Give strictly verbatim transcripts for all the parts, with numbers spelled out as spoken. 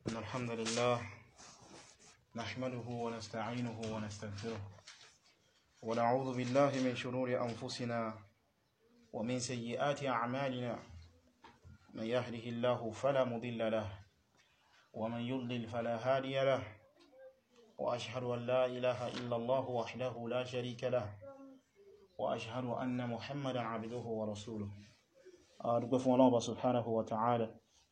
إن الحمد لله نحمده ونستعينه ونستغفره ونعوذ بالله من شرور أنفسنا ومن سيئات أعمالنا من يهده الله فلا مضل له ومن يضلل فلا هادي له وأشهد أن لا إله إلا الله وحده لا شريك له وأشهد أن محمدا عبده ورسوله أدوكم الله سبحانه وتعالى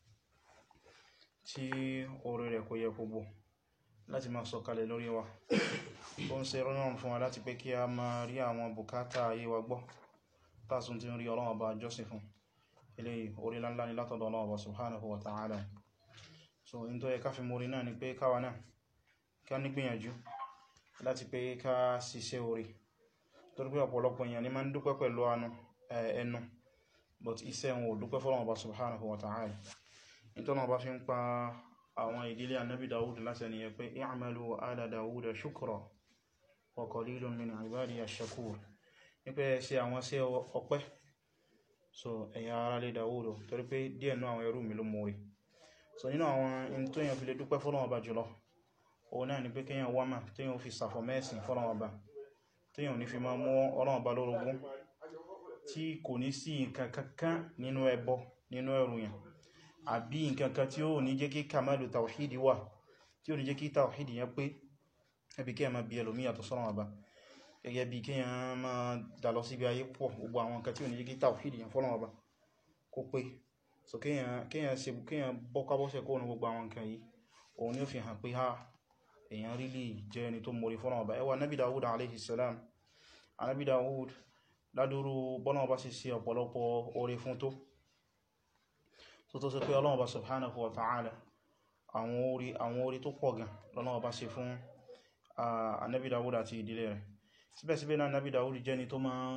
tí orí rẹ̀ kò yẹ kó bò láti máa sọ̀kalẹ̀ lórí wa tó ń ṣe rọrùn fún wa láti pé kí a máa rí àwọn bùkátà ayé wa gbọ́ tásùn tí ń rí Ọlọ́run Ọba jọ́sìn fún eléyìí orí láńlá ni látọ̀dọ̀ Ọlọ́run Ọba subhanahu wa ta'ala. So in tó yẹ ká fi mórí náà ni pé káwa náà ká nígbìyànjú láti pé ká ṣiṣẹ́ orí, torí pé ọ̀pọ̀lọpọ̀ èèyàn ni máa ń dúpẹ́ pẹ̀lú ẹnu but iṣẹ́ wọn ò dúpẹ́ fọ́lọ́run Ọba subhanahu wa ta'ala. Ìtọ́nà bá fi ń pa àwọn ìdílé annabi Dawud láti ẹni yẹ pé i'malu ala Dawuda shukra wa qalilun min ibadiya ash-shakur, ní pé ṣe àwọn sí ọpẹ́ so ẹ̀yà ara lè Dawud torí pé díẹ̀ nú àwọn ẹrú mi ló mọ̀ rí. So nínú àwọn in tó yẹn fi lè dúpẹ́ fọ́lọ́run Ọba jùlọ òun náà ni pé kíyàn wá mà tí yàn fi sàfọ̀ mẹ́sìn fọ́lọ́run Ọba, tí yàn ní fi máa mú Ọlọ́run Ọba lórogún, tí kò ní sí nǹkan kankan nínú ẹbọ nínú ẹrù yàn àbí nǹkankan tí ó ní jẹ́ kí kamalu tawhidi wà, tí ó ní jẹ́ kí tawhidi yẹn pé ẹbí kí ẹ ma bí ẹlòmí yàtọ̀ sọ́rọ̀ Ọba, gẹ́gẹ́ bí kí ẹ ma dà lọ síbi ayé pọ̀ gbogbo àwọn nǹkan tí ó ní jẹ́ kí tawhidi yẹn fọ́lọ̀ Ọba kó pé. So kí ẹ bọ́kábọ́sẹ̀ kó ní gbogbo àwọn nǹkan yìí, òun ni ó fi hàn pé ha èyàn rí lè jẹ́ ẹni tó mórí fọ́lọ̀ Ọba. Ẹ wo Nabi Dawud alayhi salam, Nabi Dawud ládúrú bọ́lọ̀ Ọba sì sí ọ̀pọ̀lọpọ̀ oore fún tó tó tó sọ pé Ọlọ́run Ọba subhanahu wa ta'ala àwọn orí àwọn orí tó pọ̀ gan lọ́nà Ọba ṣe fún Ànábì Dawud àti ìdílé rẹ̀. Síbẹ̀síbẹ̀ náà Ànábì Dawud jẹ́ ni tó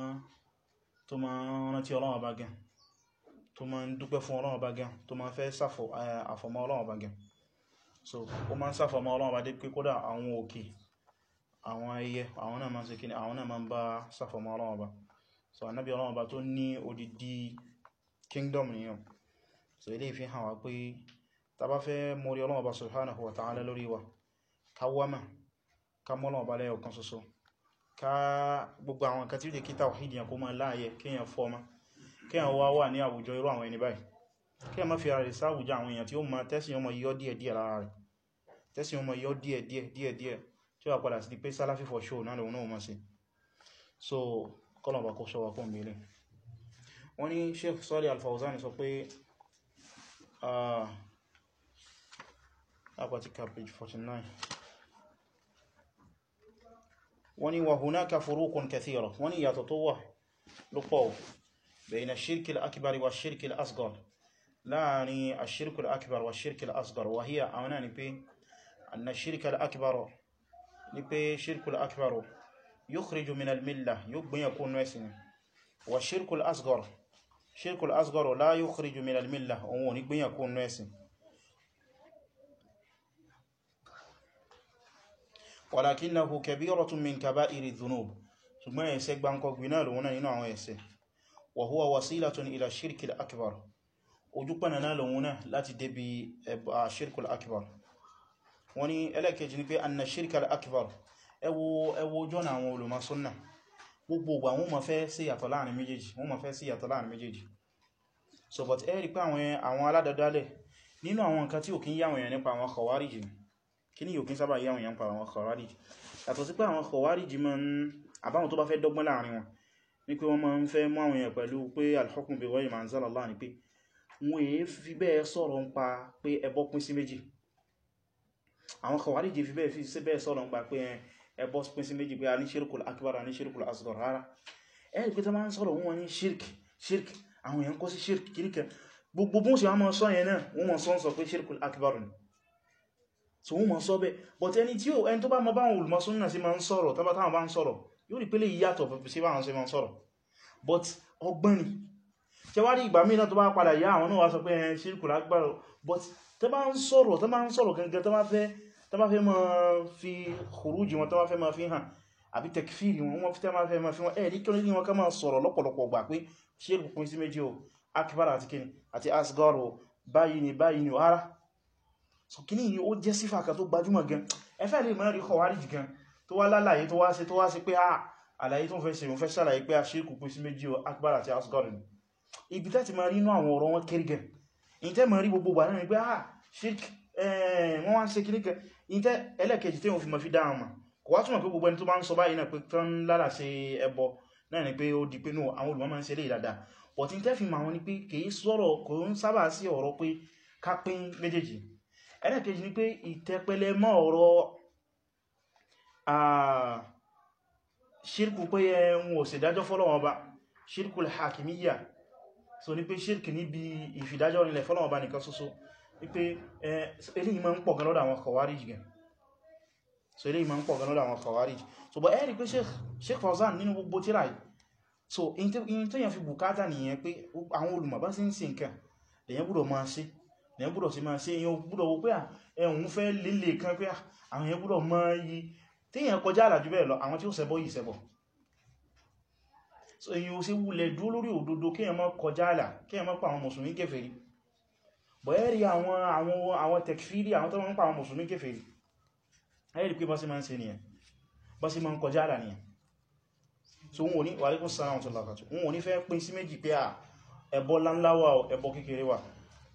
máa rántí Ọlọ́run Ọba gan, tó máa ń dúpẹ́ fún Ọlọ́run Ọba gan, tó máa fẹ́ àfọ̀mọ́ Ọlọ́run Ọba gan. So ó máa ń ṣàfọ̀mọ́ Ọlọ́run Ọba dé pé kódà àwọn òkè àwọn ẹyẹ àwọn náà máa ń ṣe kíni, àwọn náà máa ń bá ṣàfọ̀mọ́ Ọlọ́run Ọba. So Ànábì Ọlọ́run Ọba tó ní odidi kingdom nìyàn. So ilé fi hàn wá pé tá bá fẹ́ mórí Ọlọ́run Ọba subhanahu wa ta'ala lórí wa, ká wámà ká mọ́ Ọlọ́run Ọba lẹ́yọ̀ kan ṣoṣo, ká gbogbo àwọn nǹkan tí ó jẹ́ kí tawhidi yẹn kó máa láàyè kíyàn fọ́mà, kíyàn wá wà ní àwùjọ irú àwọn ẹni báyìí, kíyàn má fi ara rẹ̀ sáwùjọ àwọn èèyàn tí ó máa tẹ́sí ọmọ yọ́ díẹ̀ díẹ̀ lára rẹ̀, tẹ́sí ọmọ yọ́ díẹ̀ díẹ̀ díẹ̀ díẹ̀ tí ó wà padà sí pé Salafi for show náà lòun náà mọ́ sí. So kọ́lọ̀ Ọba kó ṣọ́ wa kún mílẹ̀. Wọ́n ní Sheikh Salih Al-Fawzan sọ pé Uh, Apatika page forty-nine. Wọ́n ní wa hunaka furuqun kathira, wọ́n ní ìyàtọ̀ tó wà lọ́pọ̀ bayna ash-shirk al-akbar wa ash-shirk al-asghar, láàrin ash-shirk al-akbar wa ash-shirk al-asghar, wa hiya àwọn náà ni pé anna ash-shirk al-akbar ni pé shirk al-akbar yukhriju min al-millah, yóò gbìyàn kó nú ẹ̀sìn, wa ash-shirk al-asghar shirkul asghar la yukhriju min al-millah, òun ò ní gbìyàn kó nú ẹ̀sìn. Walakinahu kabiratun min kaba'iri dhunub, ṣùgbọ́n ẹ̀ṣẹ̀ gbáǹkọ́ gbìnà lòun náà nínú àwọn ẹ̀ṣẹ̀. Wa huwa wasilatun ila shirkil akbar, ojú pẹ̀nà náà lòun náà láti débi shirkul akbar. Wọ́n ní ẹlẹ́kẹ̀ẹ́jì ní pé anna shirkul akbar, ẹwọ ojú ọ̀nà àwọn olùmọ̀ sunnah gbogbo àwọn ma fẹ́ sí yàtọ̀ láàrin méjèèjì, wọ́n ma fẹ́ sí yàtọ̀ láàrin méjèèjì. So but ẹ rí pé àwọn aládádálẹ̀ nínú àwọn nǹkan tí ò kí ń yáwọn èèyàn nípa àwọn khawarij, kí ní yóò kí ń sábà yáwọn èèyàn nípa àwọn khawarij, yàtọ̀ sí pé àwọn khawarij ma ń àbáwọn tó bá fẹ́ dọ́gbọ́n láàrin wọn ní pé wọ́n ma ń fẹ́ mú àwọn èèyàn pẹ̀lú pé al-hukmu bi ghayri ma anzala Allah, ni pé wọ́n èé fi bẹ́ẹ̀ sọ̀rọ̀ ń pa pé ẹbọ pín sí méjì. Àwọn khawarij fi bẹ́ẹ̀ fi sí bẹ́ẹ̀ sọ̀rọ̀ ń pa pé ẹbọ pín sí méjì, pé a ní shirkul akbar a ní shirkul asghar rárá. Ẹ rí pé tó máa ń sọ̀rọ̀ wọ́n ní shirk shirk àwọn èèyàn kó sí shirk kìríkẹ gbogbo bó ṣe wọ́n mọ́ sọ yẹn náà wọ́n mọ́ sọ ń sọ pé shirkul akbar ni, so wọ́n mọ́ sọ bẹ́. But ẹni tí ó ẹni tó bá mọ́ báwọn olùmọ̀ sunnah sí máa ń sọ̀rọ̀ tàbí táwọn bá ń sọ̀rọ̀ yóò rí pé lè yàtọ̀ sí báwọn sí máa ń sọ̀rọ̀, but ọgbọ́n ni. Ṣé wá rí ìgbà míì náà tó bá padà yá àwọn náà wá sọ pé shirkul akbar, but tó bá ń sọ̀rọ̀ tó bá ń sọ̀rọ̀ gangan tó bá fẹ́ tó bá fẹ́ máa fi khuruji wọn tó bá fẹ́ máa fi hàn àbí tekfiri wọn wọ́n fẹ́ máa fẹ́ máa fi wọn ẹ̀ ní kí ní wọn ká máa sọ̀rọ̀ lọ́pọ̀lọpọ̀ gbà pé shirk pín sí méjì o, akbar àti kíni àti asghar o, báyìí ni báyìí ni o ara. so kíní yìí ó jẹ́ sífà kan tó gbajúmọ̀ gan ẹ fẹ́ lè mọ̀ rí Khawarij gan tó wá lálàyé tó wá ṣe tó wá ṣe pé ah àlàyé tó ń fẹ́ ṣe mo fẹ́ ṣàlàyé pé àṣírkù pín sí méjì o akbar àti asghar ni ibi tẹ́ ti máa rí inú àwọn ọ̀rọ̀ wọn kéré gan in tẹ́ máa rí gbogbo wà náà ni pé ah shirk eh wọ́n wá ń ṣe kíní kan in tẹ́ ẹlẹ́kejì tí wọ́n fi mọ̀ fi dáhùn mà kò wá túnmọ̀ pé gbogbo ẹni tó bá ń sọ báyìí náà pé tán lára ṣe ẹbọ náà ni pé ó di pé no àwọn olùmọ̀ máa ń ṣe lè dáadáa but in tẹ́ fi mọ̀ àwọn ni pé kìí sọ̀rọ̀ kò ń sábà sí ọ̀rọ̀ pé ká pín méjèèjì ẹlẹ́kejì ni pé ìtẹpẹlẹ mọ́ ọ̀rọ̀ ṣírkù pé ẹ̀wọ̀n ò sì dájọ́ fọ́lọ́wọ́n ọba ṣírkù al-hakimiyya so ní pé ṣírkù níbi ìfìdájọ́ nílẹ̀ fọ́lọ́wọ́n ọba nìkan ṣoṣo ní pé eléyìí máa ń pọ̀ gan lọ́dọ̀ àwọn Khawarij gan so eléyìí máa ń pọ̀ gan lọ́dọ̀ àwọn Khawarij so bọ̀ ẹ́rì pé Sheikh Fawzan nínú gbogbo tírà yìí so in tó yẹn fi bùkátà nìyẹn pé àwọn olùmọ̀ bá sí ń ṣe nǹkan lèyàn gbọ́dọ̀ máa ṣe lèyàn gbọ́dọ̀ sí máa ṣe èyàn gbọ́dọ̀ wó pé ẹ̀hùn fẹ́ lélè kan pé àwọn èyàn gbọ́dọ̀ máa yí téèyàn kọjá àlàjú bẹ́ẹ̀ lọ àwọn tí ó ṣẹbọ yìí ṣẹbọ so èyàn ò sí wulẹ̀ dúró lórí òdodo kéèyàn má kọjá àlà kéèyàn má pa àwọn mùsùlùmí kèfèrí bọ̀ ẹ́rì àwọn àwọn àwọn tekfiri àwọn tó máa ń pa àwọn mùsùlùmí kèfèrí ẹ́rì pé bá sí máa ń ṣe nìyẹn bá sí máa ń kọjá àlà nìyẹn so wọn ò ní wa alaikum salaam tó lákàtù wọn ò ní fẹ́ pín sí méjì pé à ẹbọ láńlá wà ẹbọ kékeré wà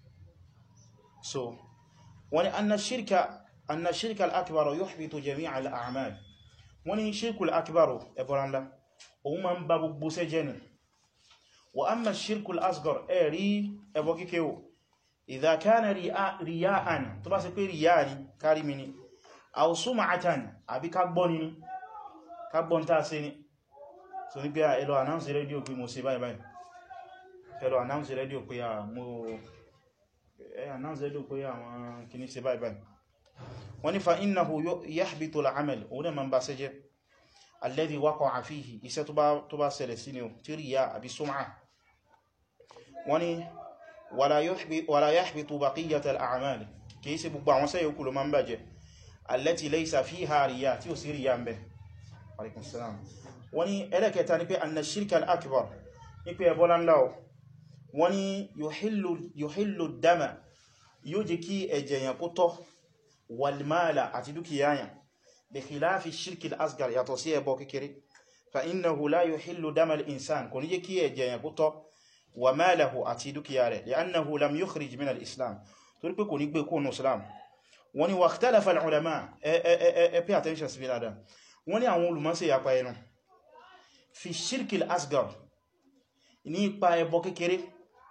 so wọ́n ní anna shirka anna shirka al-akbar yuhbitu jami'a al-a'mal wọ́n ní shirku al-akbar ẹbọ láńlá òun ma ń ba gbogbo ṣẹ́ jẹ́ ni wa amma shirku al-asghar ẹ̀rí ẹbọ kékeré idha kana riya'an tó bá ṣe pé riya ni kárí mi ni aw sum'atan àbí ká gbọ́ ni ká gbọ́ ta ṣe ni so ní pé à ẹlọ announce radio pé mo ṣe báyìí báyìí ẹlọ announce radio pé à mo ẹ announce radio pé àwọn kìíní ṣe báyìí báyìí wọ́n ní fa innahu yahbitu al-amal òun náà ma ń bá ṣẹ́ jẹ́ alladhi waqa'a fihi iṣẹ́ tó bá ṣẹlẹ̀ sí ni tí riya àbí sum'a wọ́n ní wala yahbitu baqiyata al-a'mal kìí ṣe gbogbo àwọn sẹ́yẹ̀ kúlò ma ń bàjẹ́ allati laysa fiha riya tí ó sí riya ń bẹ alaikum salam wọ́n ní ẹlẹ́kẹta ní pé anna shirka al-akbar ní pé ẹbọ́lá ńlá wọ́n ní yuhillu dama yóò jẹ́ kí ẹ̀jẹ̀ yẹn kó tọ́ wal mala àti dúkìá yẹn bi khilafi shirki al-asghar yàtọ̀ sí ẹbọ kékeré fa innahu la yuhillu dama al-insan kò ní jẹ́ kí ẹ̀jẹ̀ yẹn kó tọ́ wa malahu àti dúkìá rẹ̀ li'annahu lam yukhrij min al-islam torí pé kò ní gbé kónú islam wọ́n ní wa ikhtalafa al-ulama ẹ pay attention sí bíládà wọ́n ní àwọn olùmọ̀ ṣe yapa ẹnu fi shirki al-asghar ní ipa ẹbọ kékeré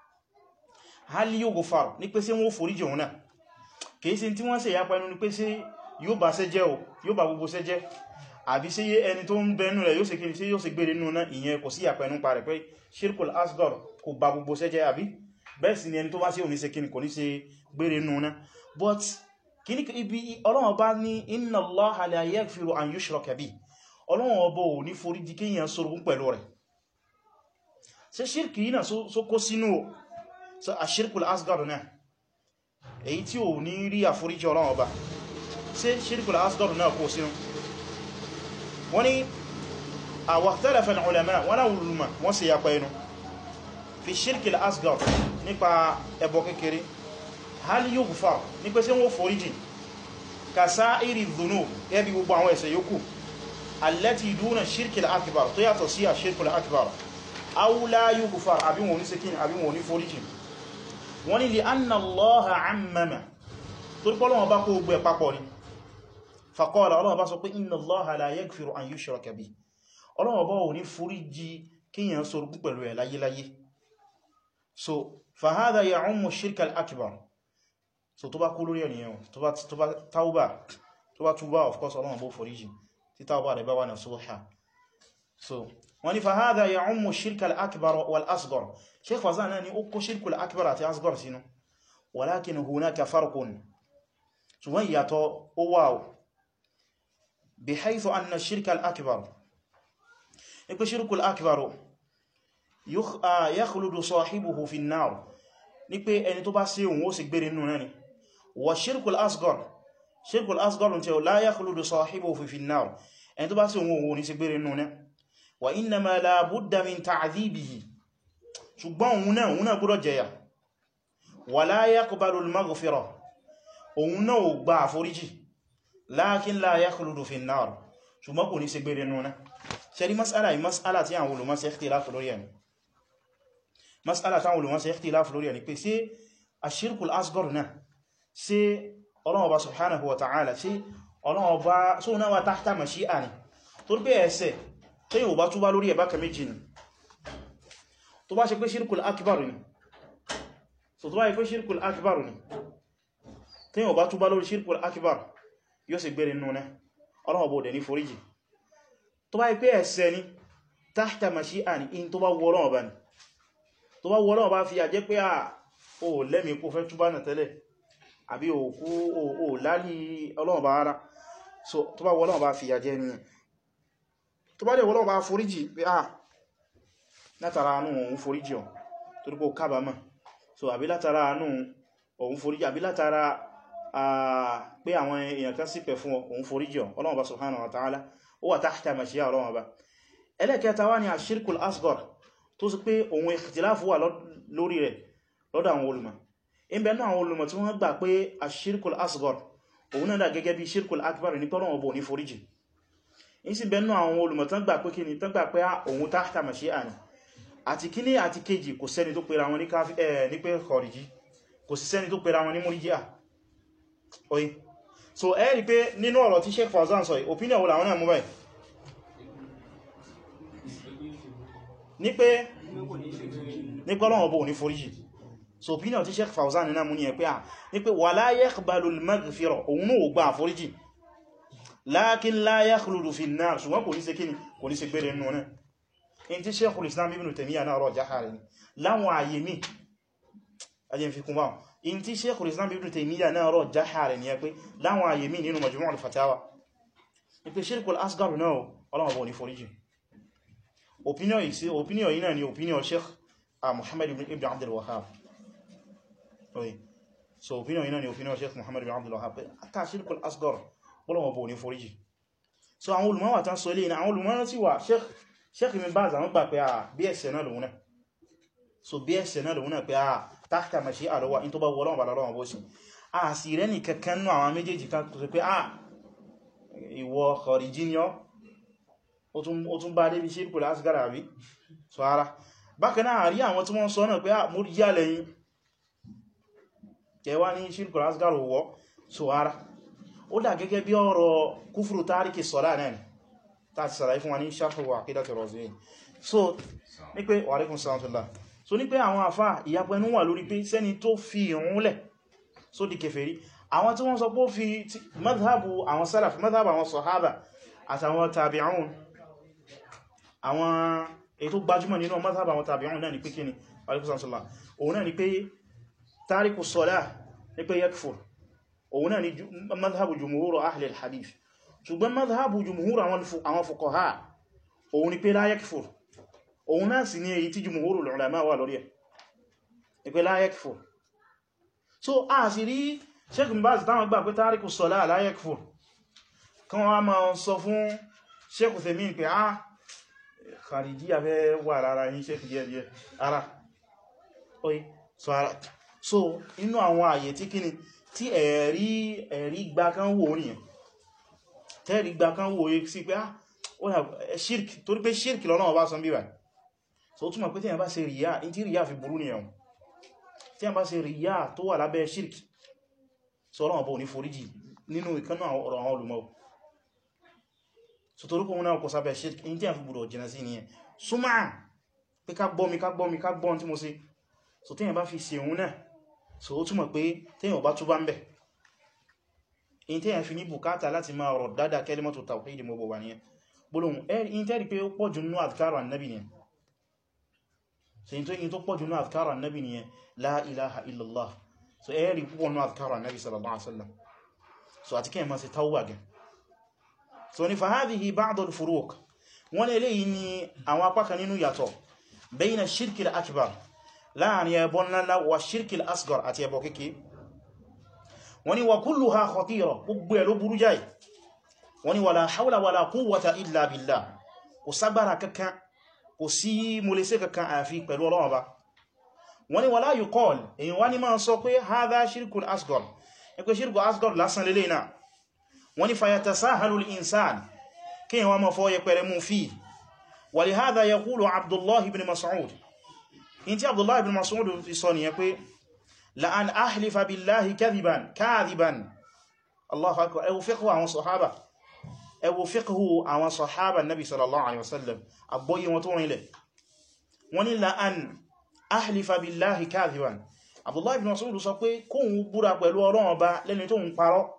hal yughfar ní pé ṣé wọ́n foríjì òun náà kìí sí tí wọ́n ṣe yapa ẹnu ní pé ṣé yóò bá ṣẹ́ jẹ́ o yóò bá gbogbo ṣẹ́ jẹ́ àbí ṣé ẹni tó ń bẹnu rẹ̀ yóò ṣe kìí sí yóò ṣe gbére nínú náà ìyẹn kò sí yapa ẹnu pa rẹ̀ pé shirkul asghar kò bá gbogbo ṣẹ́ jẹ́ àbí bẹ́ẹ̀ sì ni ẹni tó bá ṣe òní ṣe kíni kò ní ṣe gbére nínú náà but kíní ibi Ọlọ́run bá ní inna Allaha la yaghfiru an yushraka bihi Ọlọ́run ọba ò ní foríjì kéèyàn sorogún pẹ̀lú rẹ̀ ṣé ṣírkì yìí náà so kó sínú so ashirkul asghar náà èyí tí ò ní rí àforíjì Ọlọ́run ọba ṣé shirkul asghar náà kó sínú wọ́n ní ikhtalafa al-ulama wọ́n náà wùlùmà wọ́n sì yapa ẹnu fi shirkil asghar nípa ẹbọ kékeré hal yughfar ní pé ṣé wọ́n foríjì ka sa'iri dhunub ẹbí gbogbo àwọn ẹ̀ṣẹ̀ yòókù allati duna shirkil akbar tó yàtọ̀ sí ashirkul akbar aw la yughfar àbí wọn ní sekin àbí wọn ní foríjì wọ́n ní li anna Allaha ammama tó rí pọ́lọ́wọ́ bá kó gbogbo ẹ̀ papọ̀ ni faqala Ọlọ́wọ́ bá sọ pé inna Allaha la yaghfiru an yushraka bihi Ọlọ́wọ́ bá ò ní foríjì kíyàn sorogún pẹ̀lú ẹ̀ láyéláyé so fa hadha ya'ummu shirka al-akbar so tó bá kú lórí ẹniyàn tó bá tauba tó bá túbá of course Ọlọ́wọ́ bó foríjì tí tauba rẹ̀ bá wà ní sulha so wọ́n ní fa hadha ya'ummu shirka al-akbar wal-asghar Sheikh Fawzan náà ni ó kó shirku al-akbar àti asghar sínú walakin hunaka farqun ṣùgbọ́n ìyàtọ̀ ó wà bihaythu anna shirka al-akbar ipe shirku al-akbar yakhludu sahibuhu fi an-nar ní pé ẹni tó bá ṣe òun ó sì gbére nínú náà ni wa shirku al-asghar shirku al-asghar tí ó la yakhludu sahibuhu fi an-nar ẹni tó bá ṣe òun ó ní sì gbére nínú náà wa innama la budda min ta'dhibihi ṣùgbọ́n òun náà òun náà gbọ́dọ̀ jẹyà wala yaqbalu al-maghfirah òun náà ò gba àforíjì lakin la yakhludu fi an-nar ṣùgbọ́n kò ní ṣe gbére nuna ṣe rí mas'ala yìí mas'ala tí àwọn olùmọ̀ ṣe ikhtilaf lórí ẹni mas'ala tí àwọn olùmọ̀ ṣe ikhtilaf lórí ẹni pé sí ashirkul asghar náà sí Ọlọ́hun Ọba subhanahu wa ta'ala sí Ọlọ́hun Ọba só náà wà tahta mashi'a ni tó rí pé ẹ̀ṣẹ̀ tí yóò bá túbá lórí ẹ̀bá kẹméjì ni tó bá ṣe pé shirkul akbar ni so tó bá ṣe pé shirkul akbar ni tí yóò bá túbá lórí shirkul akbar yóò sì gbére nínú náà Ọlọ́hun bó dẹ̀ ní foríjì tó bá ipé ẹ̀ṣẹ̀ ni tahta mashi'a ni in tó bá wọ́ Ọlọ́hun bá ní tó bá wọ́ Ọlọ́hun bá fi àjẹ́ pé à o lẹ́mí kó fẹ́ túbá náà tẹ́lẹ̀ àbí òkú o láàrí Ọlọ́hun bá ara so tó bá wọ́ Ọlọ́hun bá fi àjẹ́ ni tó bá dẹ̀ wọ́ Ọlọ́hun bá foríjì pé à látara àánú òun foríjì ọ̀ torí pé ó kábàámọ̀ so àbí látara àánú òun foríjì àbí látara pé àwọn èèyàn kan sípẹ̀ fún òun foríjì ọ̀ Ọlọ́hun Ọba subhanahu wa ta'ala ó wà tahta mashi'a Ọlọ́hun Ọba ẹlẹ́kẹta wá ní ashirkul asghar tó sì pé òun ikhtilafu wà lórí rẹ̀ lọ́dọ̀ àwọn olùmọ̀ ìbẹ̀ náà àwọn olùmọ̀ tí wọ́n gbà pé ashirkul asghar òun náà dà gẹ́gẹ́ bí shirkul akbar ní Ọlọ́hun Ọba ní foríjì ìsì bẹ̀ náà àwọn olùmọ̀ tán gbà pé kíni tán gbà pé òun tahta mashi'a ni àti kíní àti kejì kò sẹ́ni tó pera wọn ní pé khariji kò sí sẹ́ni tó pera wọn ní murji'a oye so ẹ rí pé nínú ọ̀rọ̀ tí Sheikh Fawzan sọ opinion wọ́n àwọn náà mú báyìí ní pé ní pé Ọlọ́hun Ọba ní foríjì so opinion tí Sheikh Fawzan náà mú ní ẹ pé à ní pé wala yaqbalu al-maghfira òun náà gba àforíjì lakin la yakhludu fi an-nar ṣùgbọ́n kò ní ṣe kíni kò ní ṣe gbére nínú náà in tí Sheikhul Islam Ibn Taymiyyah náà rọ̀ jáhàrí ní láwọn àyè mí ajẹ́ fi kún báwọn in tí Sheikhul Islam Ibn Taymiyyah náà rọ̀ jáhàrí ní ẹ pé láwọn àyè mí nínú Majmu' al-Fatawa ní pé shirkul asghar náà Ọlọ́hun Ọba ní foríjì opinion yìí náà ni opinion Sheikh Muhammad ibn Abdul Wahhab so opinion yìí náà ni opinion Sheikh Muhammad ibn Abdul Wahhab pé ata shirkul asghar Ọlọ́hun Ọba ní foríjì so àwọn olùmọ́wà tán sọ ilé àwọn olùmọ́wà tí wà Sheikh Ibn Baz àwọn gbà pé à bí ẹ̀ṣẹ̀ náà lòun náà so bí ẹ̀ṣẹ̀ náà lòun náà pé à tahta mashi'a lọ́wà in tó bá wọ́lọ́wọ́ bá lọ́wọ́ bó sí a sì rẹ́ ní kankan náà àwọn méjèèjì kan tó pé à ìwọ khariji ni ọ́ ó tún bá débi shirkul asghar àbí so ara bákan náà rí àwọn tí wọ́n sọ náà pé à murji'a lẹ́yìn kẹwa ní shirkul asghar wọ́ so ara ó dà gẹ́gẹ́ bí ọ̀rọ̀ kúfùrù tárìkì sọ́lá náà tàti sàlàyé fún wa ní sharh Aqeedah ar-Raziyayn so ní pé wa alaykum salaam so ní pé àwọn àfá ìyapẹnu wà lórí pé sẹ́ni tó fi ìrun lẹ̀ so di kèfèrí àwọn tí wọ́n sọ pé ó fi madhhabu àwọn salaf madhhabu àwọn sahaba àtàwọn tabi'un àwọn ètò gbajúmọ̀ nínú madhhabu àwọn tabi'un náà ni pé kíni wa alaykum salaam òun náà ni pé tariku salah ní pé yakfur òun náà ni madhhabu jumhur ahli al-hadith ṣùgbọ́n madhhabu jumhur àwọn fuqaha òun ni pé la yakfur òun náà sì ní èyí tí jumhurul ulama wà lórí ẹ̀ pé la yakfur so a sì rí Sheikh Ibn Baz táwọn gbà pé tariku salah la yakfur kan wá máa sọ fún Sheikh Uthaymin pé ah khariji afẹ́ wà lára yí Sheikh díẹ̀díẹ̀ ara oye so ara so inú àwọn àyè tí kíni tí ẹ̀rí ẹ̀rí gbá kan wò nìyàn tẹ́rì gbá kan wò yí sí pé ah ṣírkì torí pé ṣírkì lọ́nà ọba sọ bíbà so ó túnmọ̀ pé tí a bá ṣe ríyà in tí ríyà fi burú ní ẹ̀wọ̀n tí a bá ṣe ríyà tó wà lábẹ́ ṣírkì so ọlọ́wọ́ bọ́ ní foríjì nínú ìkanná ọ̀rọ̀ àwọn olùmọ̀ so torí kò náà kò sábẹ́ ṣírkì in tí a fi gbọ́dọ̀ jìnà sí nìyẹn súnmà pé ká gbọ́ mi ká gbọ́ mi ká gbọ́ tí mo ṣe so tí a bá fi ṣe òun náà so ó túnmọ̀ pé tí a bá túbá ń bẹ̀ in tí a fi ní bùkátà láti máa rọ̀ dáadáa kalimatu tawhid mọ́ bọ̀ wà nìyẹn gbólóhùn in tẹ́rì pé ó pọ̀jù nínú adhkaru annabi nìyẹn so in tó in tó pọ̀jù nínú adhkaru annabi nìyẹn la ilaha illallah so ẹ̀rì púpọ̀ nínú adhkaru annabi sallallahu alaihi wasallam so àti kí ẹ máa ṣe tawwa gan so ní fahadhihi ba'd al-furuq wọ́n lè yìí ni àwọn apá kan nínú yàtọ̀ bayna shirki al-akbar láàrin ẹbọ ńlá wa shirki al-asghar àti ẹbọ kékeré wọ́n ni wa kulluha khatira gbogbo ẹ̀ ló burú jáì wọ́n ni wala hawla wala quwwata illa billah kò ságbára kankan kò sí múlẹ̀sẹ̀ kankan àfi pẹ̀lú Ọlọ́run Ọba wọ́n ni wala yuqal èyàn wá ní máa sọ pé hadha shirkul asghar ẹ pé shirku asghar lásán lélẹ̀ náà wọ́n ní fayatasahalu al-insan kí wọ́n mọ́ fọ́ yẹpẹrẹ mú fi wa lihadha yaqulu Abdullah ibn Mas'ud in tí Abdullah ibn Mas'ud fi sọ nìyẹn pé la an ahlifa billahi kadhiban kadhiban Allahu akbar ẹ wo fiqhu àwọn sahaba ẹ wo fiqhu àwọn sahaba nabi sallallahu alaihi wasallam àgbọ́yé wọn tó rìnlẹ̀ wọ́n ní la an ahlifa billahi kadhiban Abdullah ibn Mas'ud sọ pé kóhun búra pẹ̀lú Ọlọ́run Ọba lẹ́ni tó ń parọ́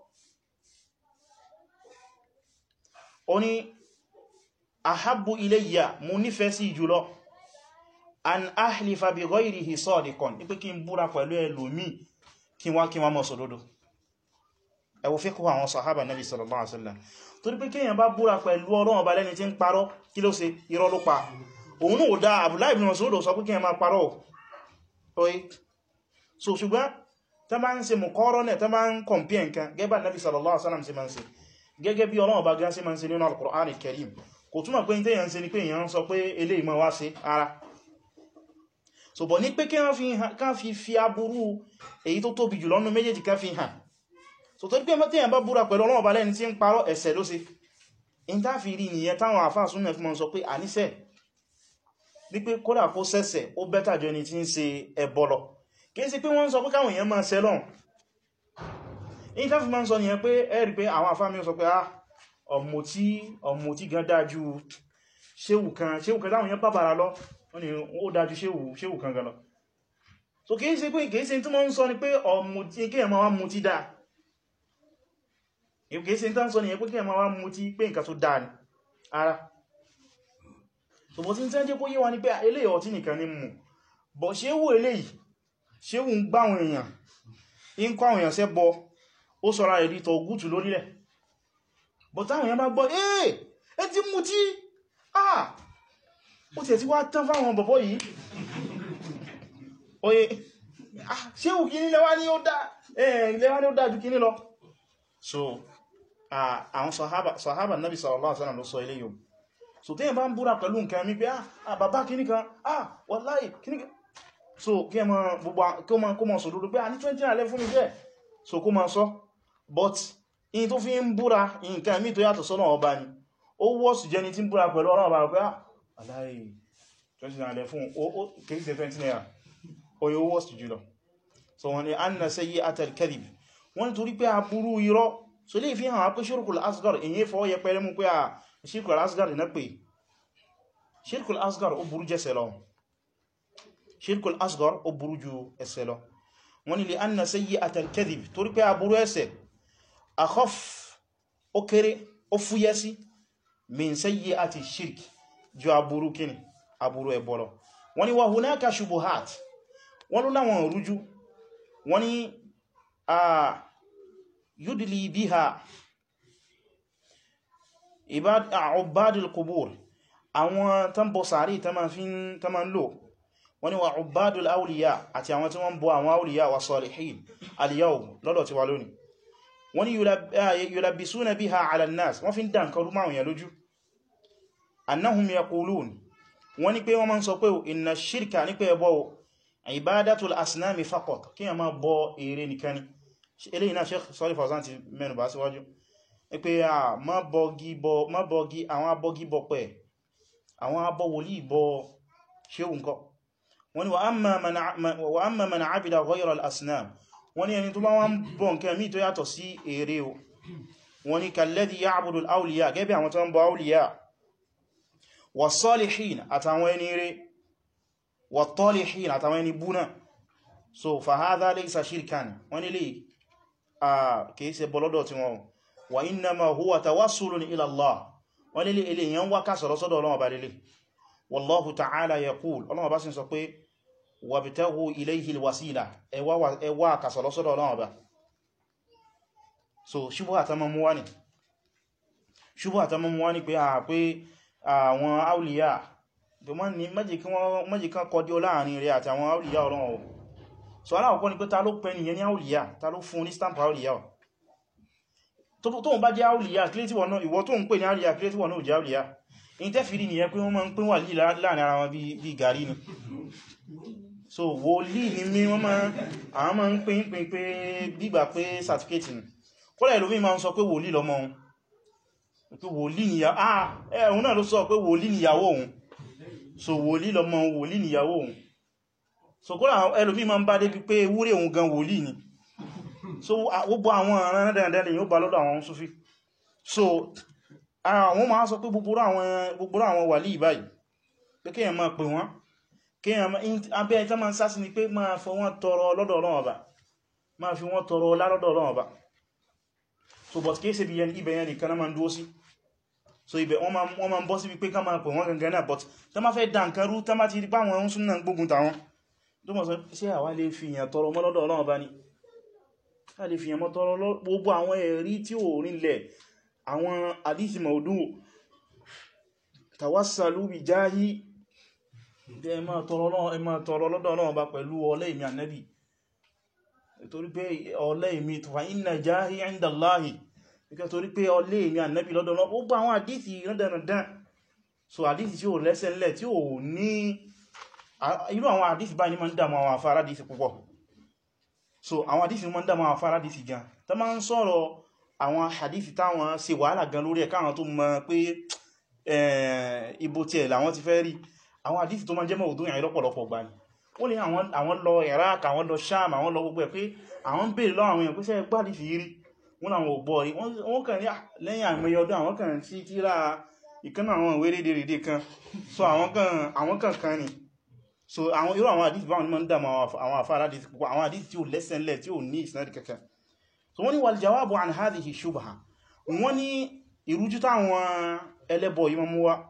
ó ní ahabbu ilayya mú nífẹ̀ẹ́ sí jùlọ an ahlifa bi ghayrihi sadiqan ní pé kí n búra pẹ̀lú ẹlòmí kí wá kí wá mọ́ sódodo ẹ wo fiqhu àwọn sahaba nabi sallallahu alaihi wasallam torí pé kíyàn bá búra pẹ̀lú Ọlọ́run Ọba lẹ́ni tí ń parọ́ kí ló ṣe irọ́ ló pa òun náà dá Abdullah ibn Mas'ud sọ pé kíyàn máa parọ́ oye so ṣùgbọ́n tá bá ń ṣe muqarana tá bá ń compare nǹkan gẹ́gẹ́ bá nabi sallallahu alaihi wasallam ṣe máa ń ṣe gẹ́gẹ́ bí Ọlọ́run Ọba gan ṣe máa ń ṣe nínú al-Qur'an al-Karim kò túmọ̀ pé téèyàn ń ṣe ni pé èèyàn sọ pé eléyìí máa wá ṣe ara so bọ̀ ní pé kí wọ́n fi fi aburú èyí tó tóbi jùlọ nínú méjèèjì ká fi hàn so tó dípé téèyàn bá búra pẹ̀lú Ọlọ́run Ọba lẹ́ni tí ń parọ́ ẹ̀ṣẹ̀ ló ṣe in tá fi rí nìyẹn táwọn àfáà súnnà fi mọ́ sọ pé àníṣẹ́ ní pé kódà kó ṣẹ̀ṣẹ̀ ó bẹ́tà jọ ni tí ń ṣe ẹbọ lọ kìí sí pé wọ́n sọ pé káwọn èèyàn máa ṣẹ lọ́hùn in tá fi mọ́ sọ nìyẹn pé ẹ̀rí pé àwọn àfáà mi sọ pé ah ọmọtí ọmọtí gan dájú ṣéwù kan ṣéwù kan láwọn èèyàn bàbàrà lọ wọ́n ni ó dájú ṣéwù kan gan lọ so kìí sí pé kìí sí tí wọ́n ń sọ ni pé ọmọtí kí ẹ̀mọ́ wá mutí dáa kìí sí tí wọ́n sọ ni pé kí ẹ̀mọ́ wá mutí pé nǹkan tó dáa ni ara so bó tí ń tẹ́ jẹ́ kó yé wa ní pé eléyìí ọtí nìkan ní mú bọ̀ ṣéwù eléyìí ṣéwù ń gbá àwọn èèyàn ń kọ́ àwọn èèyàn sẹ́ bọ ó sọ́ra rẹ̀ di tọ̀gútù lórílẹ̀ bọ̀ táwọn èèyàn bá gbọ́ ẹ́ ẹ ti mú tí ah ó ti ẹ̀ tí wá tán fáwọn bọ̀bọ̀ yìí oye ṣéwù kí ní lẹ́wà ní ó dá ju kí ní lọ so àwọn sahaba nabi sallallahu alaihi wasallam ló sọ ilé yóò so tí ẹ bá ń búra pẹ̀lú nǹkan mi pé ah bàbá kìíní kan ah wallahi kìíní kan so kí ẹ mọ́ gbogbo kó mọ́ sọ lórí pé a ní twenty alẹ́ fún mi jẹ́ so kó mọ́ sọ but in tó fi ń búra nǹkan mi tó yàtọ̀ sọ́nà ọba ni ó wọ́sù jẹ́ ni tí ń búra pẹ̀lú ọ̀rọ̀ ọba pé ah wallahi twenty alẹ́ fún kìí ṣe twenty naira oye ó wọ́sù jùlọ so wọ́n ni anna sayyi'atal kadhib wọ́n ni torí pé aburú irọ́ so lè fi hàn wá pé shirkul asghar èyí fọ́ yẹ pẹ́rẹ́ mú pé a shirkul asghar na pé shirkul asghar ó burú jẹ́sẹ̀ lọ shirkul asghar ó burú ju ẹ̀ṣẹ̀ lọ wọ́n ni li anna sayyi'atal kadhib torí pé aburú ẹ̀ṣẹ̀ akhaf ó kéré ó fúyẹ́ sí min sayyi'ati shirk ju aburú kíni aburú ẹbọ lọ wọ́n ni wa hunaka shubuhat wọ́n ló láwọn rújú wọ́n ni a yudli biha ubadul qubur àwọn tán bọ sàárì tán ma ń lò wọ́n ni wa ubadul awliya àti àwọn tí wọ́n bọ àwọn awliya wa salihin al-yawm lọ́dọ̀ ti wà lónìí wọ́n ni yulabbisuna biha ala an-nas wọ́n fi ń dá nǹkan rú máa yà lójú annahum yaqulun wọ́n ni pé wọ́n máa ń sọ pé inna shirka ní pé ẹbọ ibadatul asnami faqat kí a máa bọ ère nìkan ni eléyìí náà Sheikh Saalih Al Fawzān ti mẹ́nu bà síwájú pé a má bọ́gí àwọn abọ́gí bọ pẹ̀ àwọn abọ́ wòlí bọ ṣéhù nǹkan wọ́n ni wa amma man abida ghayra al-asnam wọ́n ni ẹni tó bá wọ́n bọ nǹkan mí tó yàtọ̀ sí ère o wọ́n ni kalladhi ya'budu al-awliya gẹ́bẹ̀ àwọn tó ń bọ awliya was-salihin àtàwọn ẹni rẹ̀ wat-talihin àtàwọn ẹni búnà so fa hadha laysa shirkan wọ́n ni lè kìí ṣe bọ́lọ́dọ̀ tí wọ́n wa innama huwa tawassulun ila Allah wọ́n ni lè ilé yẹn wá kásọ̀rọ̀ sọ́dọ̀ Ọlọ́run bá lè wallahu ta'ala yaqul Ọlọ́run bá sì sọ pé wabtaghu ilayhi al-wasila ẹwà kásọ̀rọ̀ sọ́dọ̀ Ọlọ́run bá so ṣubú àtàmọ́mú wá ní ṣubú àtàmọ́mú wá ní pé àwọn awliya mẹ́jì kan kọdí ọ láàrin rẹ̀ àti àwọn awliya Ọlọ́run so aláwọ̀kọ́ ni pé ta ló pẹ́ nìyẹn ní awliya ta ló fún ní stamp awliya tó ń bá jẹ́ awliya kílé tí wọ́n náà ìwọ tó ń pè ní awliya kílé tí wọ́n náà jẹ́ awliya in tẹ́ fìrí nìyẹn pé wọ́n máa ń pín wà lí láàrin ara wọn bí gàrí ni so wòlíì ni mí wọ́n máa àwọn máa ń pín pín pé gbígbà pé certificate ni kọ́lẹ̀ ìlú mi máa ń sọ pé wòlíì lọ́mọ òun pé wòlíì níyàwó ah ẹ̀hùn náà ló sọ pé wòlíì níyàwó òun so wòlíì lọ́mọ òun wòlíì níyàwó òun so kọ́lẹ̀ ìlú mi máa ń bá débi pé ewúrẹ́ òun gan wòlíì ni so gbogbo àwọn ọ̀rán dandan yóò bá lọ́dọ̀ àwọn Sufi so àwọn máa sọ pé gbogbo àwọn wàlí báyìí pé kíyàn máa pè wọ́n kíyàn abẹ́ ẹ̀ta máa ń sásí ni pé máa fi wọ́n tọrọ lọ́dọ̀ Ọlọ́run Ọba máa fi wọ́n tọrọ lọ́dọ̀ Ọlọ́run Ọba so but kí é ṣe bí ibẹ̀ yẹn nìkan náà máa ń dúó sí so ibẹ̀ wọ́n máa ń bọ́ sí pé ká máa pè wọ́n gangan náà but tá máa fẹ́ dá nǹkan rú tá máa ti rí páwọn ń súnnà gbógun tàwọn tó mọ̀ sọ sí àwa lè fi yàn tọrọ mọ́ lọ́dọ̀ Ọlọ́run Ọba ni a lè fi yàn mọ́ tọrọ gbogbo àwọn ẹ̀rí tí ò rinlẹ̀ àwọn àdísì maudu tawassalu bi jahi ẹ máa tọrọ lọ́dọ̀ Ọlọ́run Ọba pẹ̀lú ọlẹ́ ìmì ànẹ́bì torí pé ọlẹ́ ìmì fa inna jahi inda Allahi torí pé ọlẹ́ ìmì ànẹ́bì lọ́dọ̀ Ọlọ́run ó gbá àwọn àdísì rẹ̀dẹ̀rẹ̀dẹ̀ so àdísì tí ó lẹ́sẹ̀ ńlẹ̀ tí ó ní irú àwọn àdísì báyìí máa ń dàmú àwọn àfárá àdísì púpọ̀ so àwọn àdísì máa ń dàmú àwọn àfárá àdísì gan tó máa ń sọ̀rọ̀ àwọn hadithi táwọn ṣe wàhálà gan lórí ẹ̀ káwọn tó mọ̀ pé ibo tí ẹ̀ làwọn ti fẹ́ rí àwọn hadithi tó máa jẹ́ mọ̀ òdó ìrìn lọ́pọ̀lọpọ̀ gbà ní ó ní àwọn lọ Iraq àwọn lọ Sham àwọn lọ gbogbo ẹ̀ pé àwọn ń bèèrè lọ́wọ́ àwọn èèyàn pé sẹ́ gbádìí fi rí wọ́n àwọn ò gbọ́ rí wọ́n kàn ní lẹ́yìn àmì ọdún àwọn kàn sí tíra ìkánná àwọn ìwé rédèrèdè kan so àwọn kàn kan ni so àwọn irú àwọn hadithi báwọn ni máa ń dàmú àwọn àfáà hadithi púpọ̀ àwọn hadithi tí ò lẹ́sẹ̀ ńlẹ̀ tí ò ní ìsinadi kankan so wọ́n ní wal jawabu an hadhihi shubha wọ́n ní ìrújú táwọn ẹlẹ́bọ yìí mọ́ wá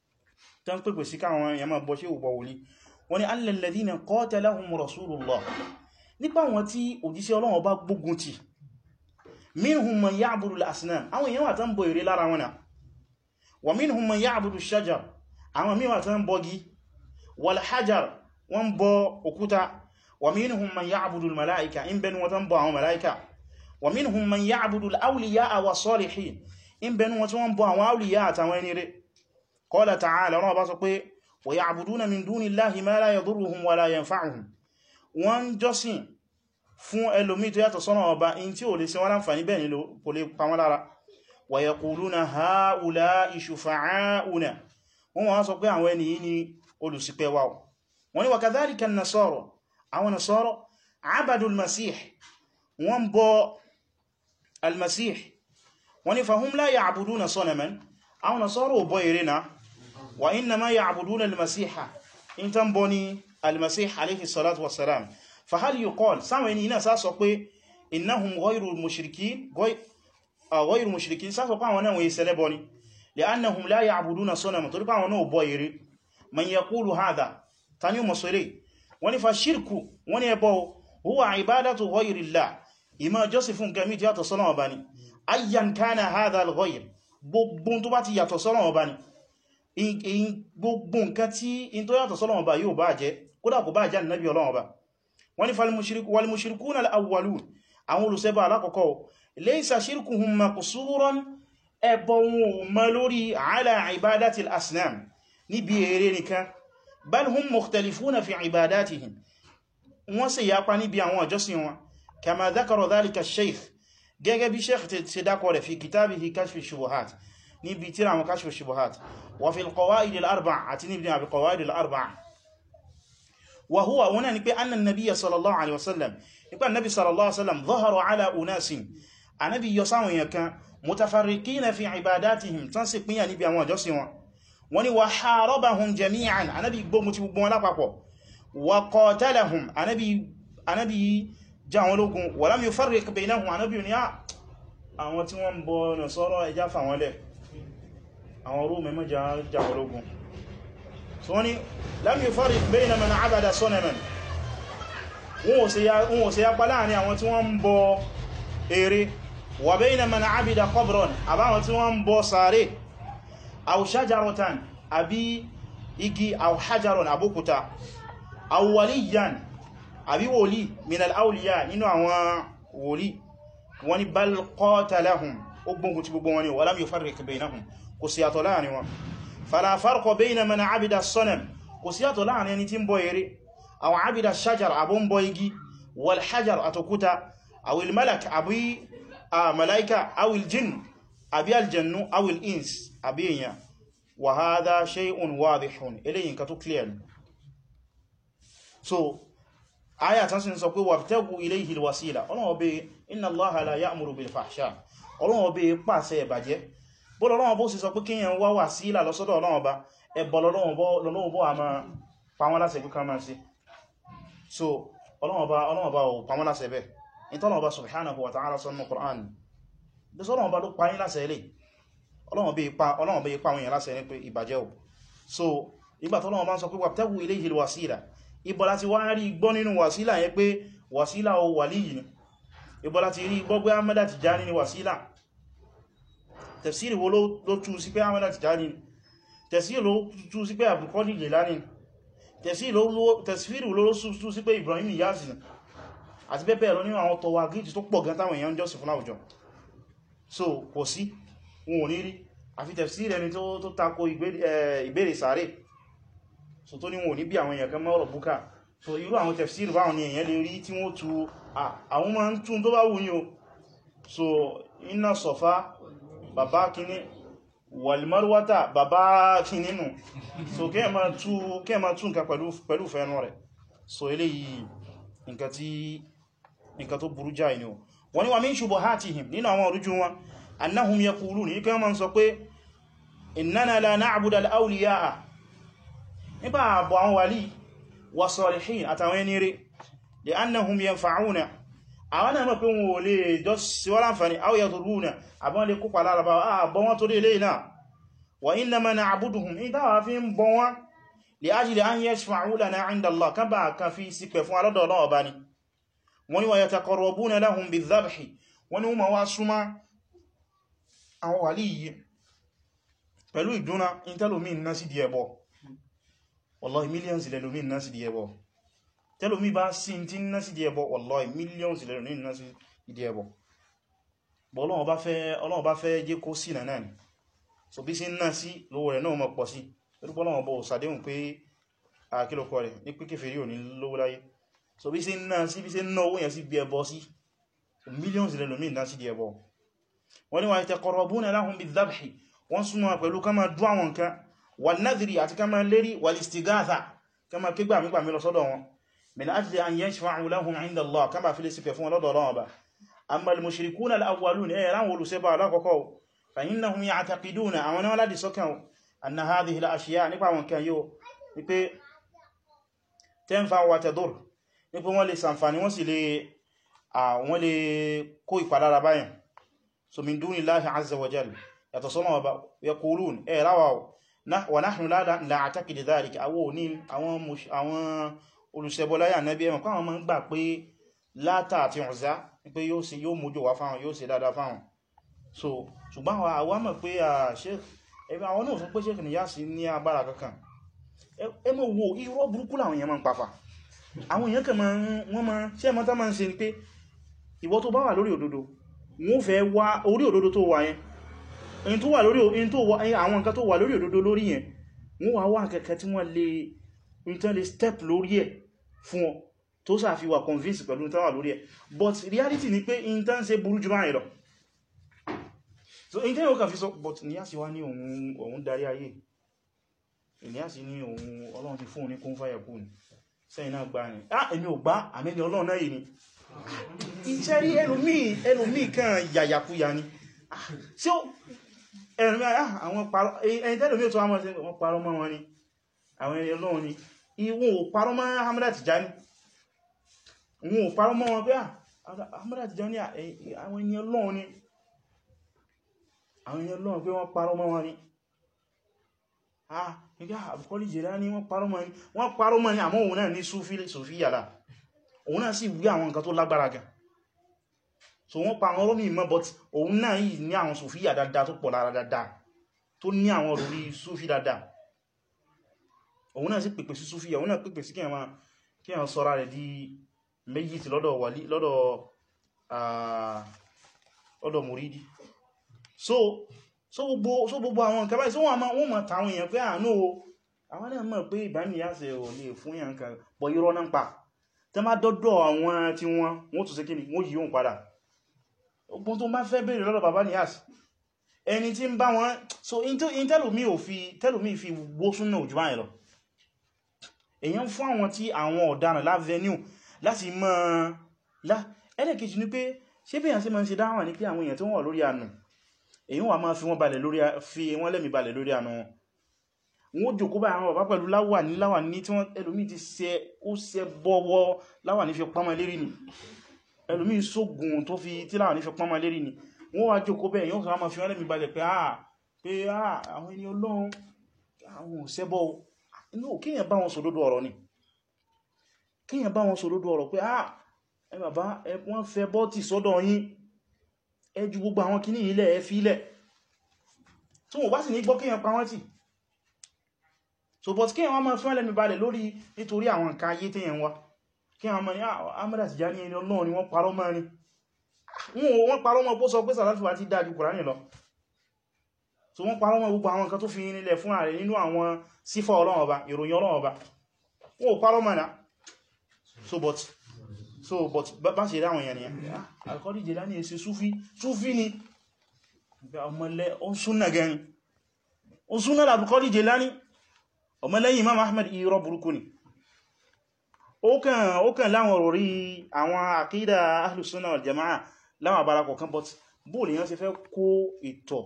tán pẹ̀pẹ̀ sí káwọn yẹn máa bọ́ sí òbọ̀ wòlí wọ́n ní annal ladhina qatalahum rasulullah nípa wọn tí òjíṣẹ́ Ọlọ́run bá gbógun ti minhum man ya'budu al-asnam àwọn èèyàn wà tán bọ ère lára wọn náà wa minhum man ya'budu ash-shajar àwọn míì wà tán bọgi wal hajar wọ́n bọ òkúta wa minhum man ya'budu al-malaika in bẹnu wọn tán bọ àwọn malaika ومنهم من يعبد الأولياء والصالحين إن بنوا وتنبوا أولياء تنوينير قال تعالى ربا سقي ويعبدون من دون الله ما لا يضرهم ولا ينفعهم وان جسين fún ẹlòmí tó yàtọ̀ sọ́nà ọba in tí ò lè ṣe wọ́n láǹfàní bẹ́ẹ̀ nílò kò lè pa wọ́n lára ويقولون هؤلاء شفعاؤنا wọ́n wọ́n sọ pé àwọn ẹni yìí ni olùṣìpẹ̀ wa wọ́n ní وكذلك النصارى àwọn Nasara عبدوا المسيح wọ́n bọ المسيح wọ́n فهم لا يعبدون صنما أو نصاروا بيرنا وإنما يعبدون المسيح إن تنبني المسيح عليه الصلاة والسلام فهل يقال سامعني هنا ساسوكي إنهم غير المشركين غير المشركين ساسوكي وانا ويسلبوني لأنهم لا يعبدون صنما طريقا وانا بيري من يقول هذا تاني مصري wọ́n فالشرك wọ́n يبو هو عبادة غير الله ìmá jọ́sìn fún nǹkan mí tí yàtọ̀ sọ́lọ́run Ọba ni ayyan kana hadha al-ghayr gbogbo tó bá ti yàtọ̀ sọ́lọ́run Ọba ni gbogbo nǹkan tí in tó yàtọ̀ sọ́lọ́run Ọba yóò bá jẹ́ kódà kò bá jẹ́ Ànábì Ọlọ́run Ọba wọ́n ní wal mushrikuna al-awwalun àwọn olùṣẹbọ alákọ̀ọ́kọ́ laysa shirkuhum maqsuran ẹbọ wọn ma lórí ala ibadati al-asnam níbi ère nìkan bal hum mukhtalifuna fi ibadatihim wọ́n sì yapa níbi àwọn ìjọsìn wọn كما ذكر ذلك الشيخ gẹ́gẹ́ bí sheikh ti dákọ̀ rẹ̀ fi kitabihi kashf al-shubuhat níbi tírà àwọn kashf al-shubuhat wa fi al-qawaid al-arba'a àti níbi àwọn qawaid al-arba'a wa huwa wana ni pé anna an-nabiy sallallahu alaihi wasallam nípa annabi sallallahu alaihi wasallam dhahara ala unasin anabi yọ sáwọn èèyàn kan mutafarriqina fi ibadatihim tán sì pínyà níbi àwọn ìjọsìn wọn wọ́n ní wa harabahum jami'an anabi gbógun ti gbogbo wọn lápapọ̀ wa qatalahum anabi anabi já wọn lógun wa lam yufarriq baynahum anábí ní àwọn tí wọ́n ń bọ Nasara ẹjá fà wọ́n lẹ̀ àwọn orú mẹ́mọ́ já wọn lógun so wọ́n ni lam yufarriq bayna man abada sanaman wọ́n ò ṣe yapa láàrin àwọn tí wọ́n ń bọ ère wa bayna man abida qabran àbáwọn tí wọ́n ń bọ sàárè aw shajaratan àbí igi aw hajaron àbókúta aw waliyan àbí wòlí min al-awliya nínú àwọn wòlí wọ́n ní bal qatalahum ó gbógun ti gbogbo wọn ni walam yufarriq baynahum kò sí yàtọ̀ láàrin wọn fala farqa bayna man abida as-sanam kò sí yàtọ̀ láàrin ẹni tí ń bọ ère aw abida shajar abun boyigi wal hajar atokuta aw al malak abi malaika aw al jinn abi al jannu aw al ins abiya wa hadha shay'un wadihun eleyin ka to clear. So aya tan sin sọ pé wabtagu ilayhi al wasila Ọlọ́run be inna Allaha la ya'muru bil fahsha Ọlọ́run be pàṣẹ ìbàjẹ́ bo Ọlọ́run bó sì sọ pé kiyan wá wasila lọ sọ́dọ̀ Ọlọ́run ba e bo Ọlọ́run bo Ọlọ́run bo ama pa wọ́n láṣẹ pé kan ma ṣe. So Ọlọ́run ba Ọlọ́run ba o pa wọ́n láṣẹ be in Ọlọ́run ba subhanahu wa ta'ala sọ nínú Qur'an de so Ọlọ́run ba ló pa yín láṣẹ ele Ọlọ́run be pa Ọlọ́run be pa wọ́n yẹn láṣẹ ní pé ìbàjẹ́ o. So ìgbà tó Ọlọ́run bá sọ pé wabtagu ilayhi al wasila ibo láti wá rí gbọ́ nínú wàsílà yẹn pé wàsílà o wàlíyì ni ibo láti rí gbọ́ pé Ahmad Tijani ni wàsílà tafsiri wo ló tú sí pé Ahmad Tijani ni tafsiri ló tú sí pé Abdul Qadir Jilani tafsiri ló tú sí pé Ibrahim Inyas ni àti bẹ́ẹ̀ bẹ́ẹ̀ lọ nínú àwọn tọwàgíjì tó pọ̀ gan táwọn èèyàn jọ́sìn fún àwùjọ. So kò sí wọn ò ní rí àfi tafsiri ẹni tó tako ìbéèrè sàárè so tó ní wọn ò ní bí àwọn èèyàn kan mọ́rọ̀ búkà. So irú àwọn tafsir báwọn ni èèyàn lè rí tí wọ́n tú àwọn máa ń tún tó bá wù ní o. So inna Safa bàbá kíní wal Marwata bàbá kíní nù so kí ẹ máa tún nǹkan pẹ̀lú fẹ́nu rẹ̀. So eléyìí nǹkan tó burú jáì ni o. wọ́n ni wa min shubuhatihim nínú àwọn orújú wọn annahum yaqulun ní kí wọ́n máa sọ pé innana la na'budu al-awliya'a nípa àbọ̀ àwọn wàlí wa salihin àtàwọn ẹni rere li annahum yanfa'una àwọn náà mọ̀ pé wọn ò lè jọ sí wọ́n láǹfàní aw yadurruna àbọ́n lè kópa lára bá àbọ́ wọn tó lè lè náà wa innama na'buduhum ní táwà fi ń bọ́ wọn li ajli an yashfa'u lana 'inda Allah kan bá kan fi sípẹ̀ fún alọ́dọ̀ Ọlọ́run ọba ni. wọ́n ni wa yataqarrabuna lahum bidh-dhabhi wọ́n ni wọ́n ma wá súnmọ́ àwọn wàlí yìí pẹ̀lú ìdúnà intelomi náà sí di ẹbọ. Wallahi millions lẹ́lòmí náà sí di ẹbọ. Tẹ́lòmí bá sí tí náà sí di ẹbọ wallahi millions lẹ́lòmí náà sí di ẹbọ. Bọ́ Ọlọ́run bá fẹ́ jẹ́ kó sí náà ni. So bí sí náà sí lówó rẹ̀ náà mọ̀ pọ̀ sí. Lórúkọ Ọlọ́run bọ̀ sàdéhùn pé àkílòkọ rẹ̀ ní pé kéfèrí ò ní lówó láyé. So bí sí náà sí bí sí náà owó yẹn sí bí ẹbọ sí. Millions lẹ́lòmí náà sí di ẹbọ. Wọ́n ni wa yataqarrabuna lahum bidh-dhabhi wọ́n súnmọ́ pẹ̀lú ká máa dú àwọn nǹkan wal-nadhri àti ká máa lérí wal-istighatha ká máa kégbà mígbà mí lọ sọ́dọ̀ wọn min ajli an yashfa'u lahum 'inda Allah ká máa fi lè sípẹ̀ fún ọlọ́dọ̀ Ọlọ́run Ọba. amma al-mushrikuna al-awwalun ẹ̀ ráwọn olùsẹ́bà alákọ̀ọ́kọ́ fa innahum ya'taqiduna àwọn náà láti sọ́kàn anna hadhihi al-ashya' nípa àwọn kan yóò ní pé tanfa'u wa tadur ní pé wọ́n lè ṣàǹfààní wọ́n sì lè kó ìpalára báyàn. So min dunillahi azza wa jalla yàtọ̀ sọ́nà ọba yaqulun ẹ̀ ráwà wa nahnu la na'taqidu dhalika àwọn olùsẹ́bọ́láyà nẹ́bí ẹmọ̀ káwọn mọ́ ń gbà pé Láta àti Uzza pé yóò mójò wá fáwọn yóò ṣe dáadáa fáwọn. So ṣùgbọ́n àwọn mọ̀ pé àwọn náà sọ pé Sheikh Inyas ní agbára kankan. ẹ mọ̀ wo irọ́ burúkú làwọn èèyàn máa ń pàfà àwọn èèyàn kẹ wọ́n máa ṣe mọ́ta máa ń ṣe ni pé ìwọ tó bá wà lórí òdodo wọ́n fẹ́ wá orí òdodo tó wà yẹn in tó wà lórí in tó wà àwọn nǹkan tó wà lórí òdodo lórí yẹn wọ́n wá wá kẹ̀kẹ́ tí wọ́n lè in lè step lórí ẹ̀ fún ọ tó sàfi wà convince pẹ̀lú tó wà lórí ẹ̀ but reality ni pé in tán ṣe burú jù báyìí lọ. So in tán yóò kàn fi sọ but Inyas wá ní òun darí ayé Inyas ní òun Ọlọ́run ti fún ní kún fáyà kún sẹ́yìn náà gbá ní ah èmi ò gbá àmẹ́ni Ọlọ́run náà yìí ni iṣẹ́ rí ẹlòmí kan yàyàkúyà ni ṣe ẹ̀rùn àwọn ẹni tẹ́lòmí tó wọ́n parọ́ mọ́ wọn ni àwọn ẹni Ọlọ́run ni ìwọ̀n ò parọ́ mọ́ Ahmad Tijani wọn ò parọ́ mọ́ wọn pé Ahmad Tijani àwọn ẹni Ọlọ́run ni àwọn ẹni Ọlọ́run pé wọ́n parọ́ mọ́ wọn ni ah nígbà Abdul Jilani wọ́n parọ́ mọ́ ni wọ́n parọ́ mọ́ ni àmọ́ òun náà ní Sufi yàlá òun náà sì wí àwọn nǹkan tó lágbára gan. So wọ́n pa àwọn ọlọ́mí ìmọ̀ but òun náà yìí ní àwọn Sufiya dáadáa tó pọ̀ lára dáadáa tó ní àwọn orí Sufi dáadáa òun náà sì pèpè sí Sufiya òun náà pèpè sí kí wọ́n sọ́ra rẹ̀ di méjì tí lọ́dọ̀ wàlí lọ́dọ̀ muridi. So gbogbo àwọn nǹkan báyìí wọ́n ma tàwọn èèyàn pé àánú àwọn náà mọ̀ pé Ibrahim Niasse ò lè fún yàn kan bọ̀ irọ́ náà pa tẹ́ má dọ́dọ̀ àwọn tí wọ́n wọ́n tún ṣe kíni wọ́n yí òun padà ogun tó má fẹ́ bèèrè lọ́dọ̀ bàbá Niasse ẹni tí ń bá wọn so in tẹ́lùmí ò fi tẹ́lùmí fi wó súnnà òjú báyìí lọ èyàn fún àwọn tí àwọn ọ̀daràn lávenue láti mọ́ lá ẹlẹ́kejì ní pé ṣé bí èyàn ṣe máa ń ṣe dáhùn ní pé àwọn èèyàn tó wọ́n lórí ànù èyàn wà máa fi wọ́n balẹ̀ lórí fi wọ́n lẹ́mí balẹ̀ lórí ànù wọn wọ́n jòkó bá àwọn bàbá pẹ̀lú láwà ní láwà ní tí wọ́n ẹlòmí ti ṣe ó ṣe bọ́wọ́ láwà ní fi pọ́nmọ́ lérí ni ẹlòmí sógun tó fi tí láwà ní fi pọ́nmọ́ lérí ni wọ́n wá jòkó bẹ́ẹ̀ yóò sọ máa fi wọ́n lẹ́mí balẹ̀ pé ah pé ah àwọn ẹni Ọlọ́run àwọn òṣẹ́bọ́ inú kíyàn bá wọn sòdodo ọ̀rọ̀ ni kíyàn bá wọn sòdodo ọ̀rọ̀ pé ah ẹ bàbá wọ́n fẹ́ bọ́tì sọ́dọ̀ yín ẹ ju gbogbo àwọn kìíní ilẹ̀ ẹ fi ilẹ̀ tí wọ́n bá sì ní gbọ́ kíyàn pa wọ́n tì so but kíyàn wọ́n máa fún ẹlẹ́mì balẹ̀ lórí nítorí àwọn nǹkan ayé tí yẹn wá kíyàn mọ́ ní Ahmad Tijani ẹni Ọlọ́run ni wọ́n parọ́ mọ́ ni wọ́n parọ́ mọ́ pó sọ pé Salatu Fati dájú Kùránì lọ so wọ́n parọ́ mọ́ gbogbo àwọn nǹkan tó fi nílẹ̀ fún ààrẹ nínú àwọn sífà Ọlọ́run Ọba ìròyìn Ọlọ́run Ọba wọ́n ò parọ́ mọ́ náà so but so but bá ṣe ráwọn èèyàn ni Al-Qadir Jilani ẹsẹ súfí súfí ni ọmọlẹ́ ó súnnà gẹrin ó súnnà Al-Qadir Jilani ọmọlẹ́yìn Imam Ahmad irọ́ burúkú ni ó kàn ó kàn láwọn orí àwọn àkídà Ahlus Sunnah wal Jama'ah láwọn àbára kọ̀ọ̀kan but bóòlù yán ṣe fẹ́ kó ìtọ̀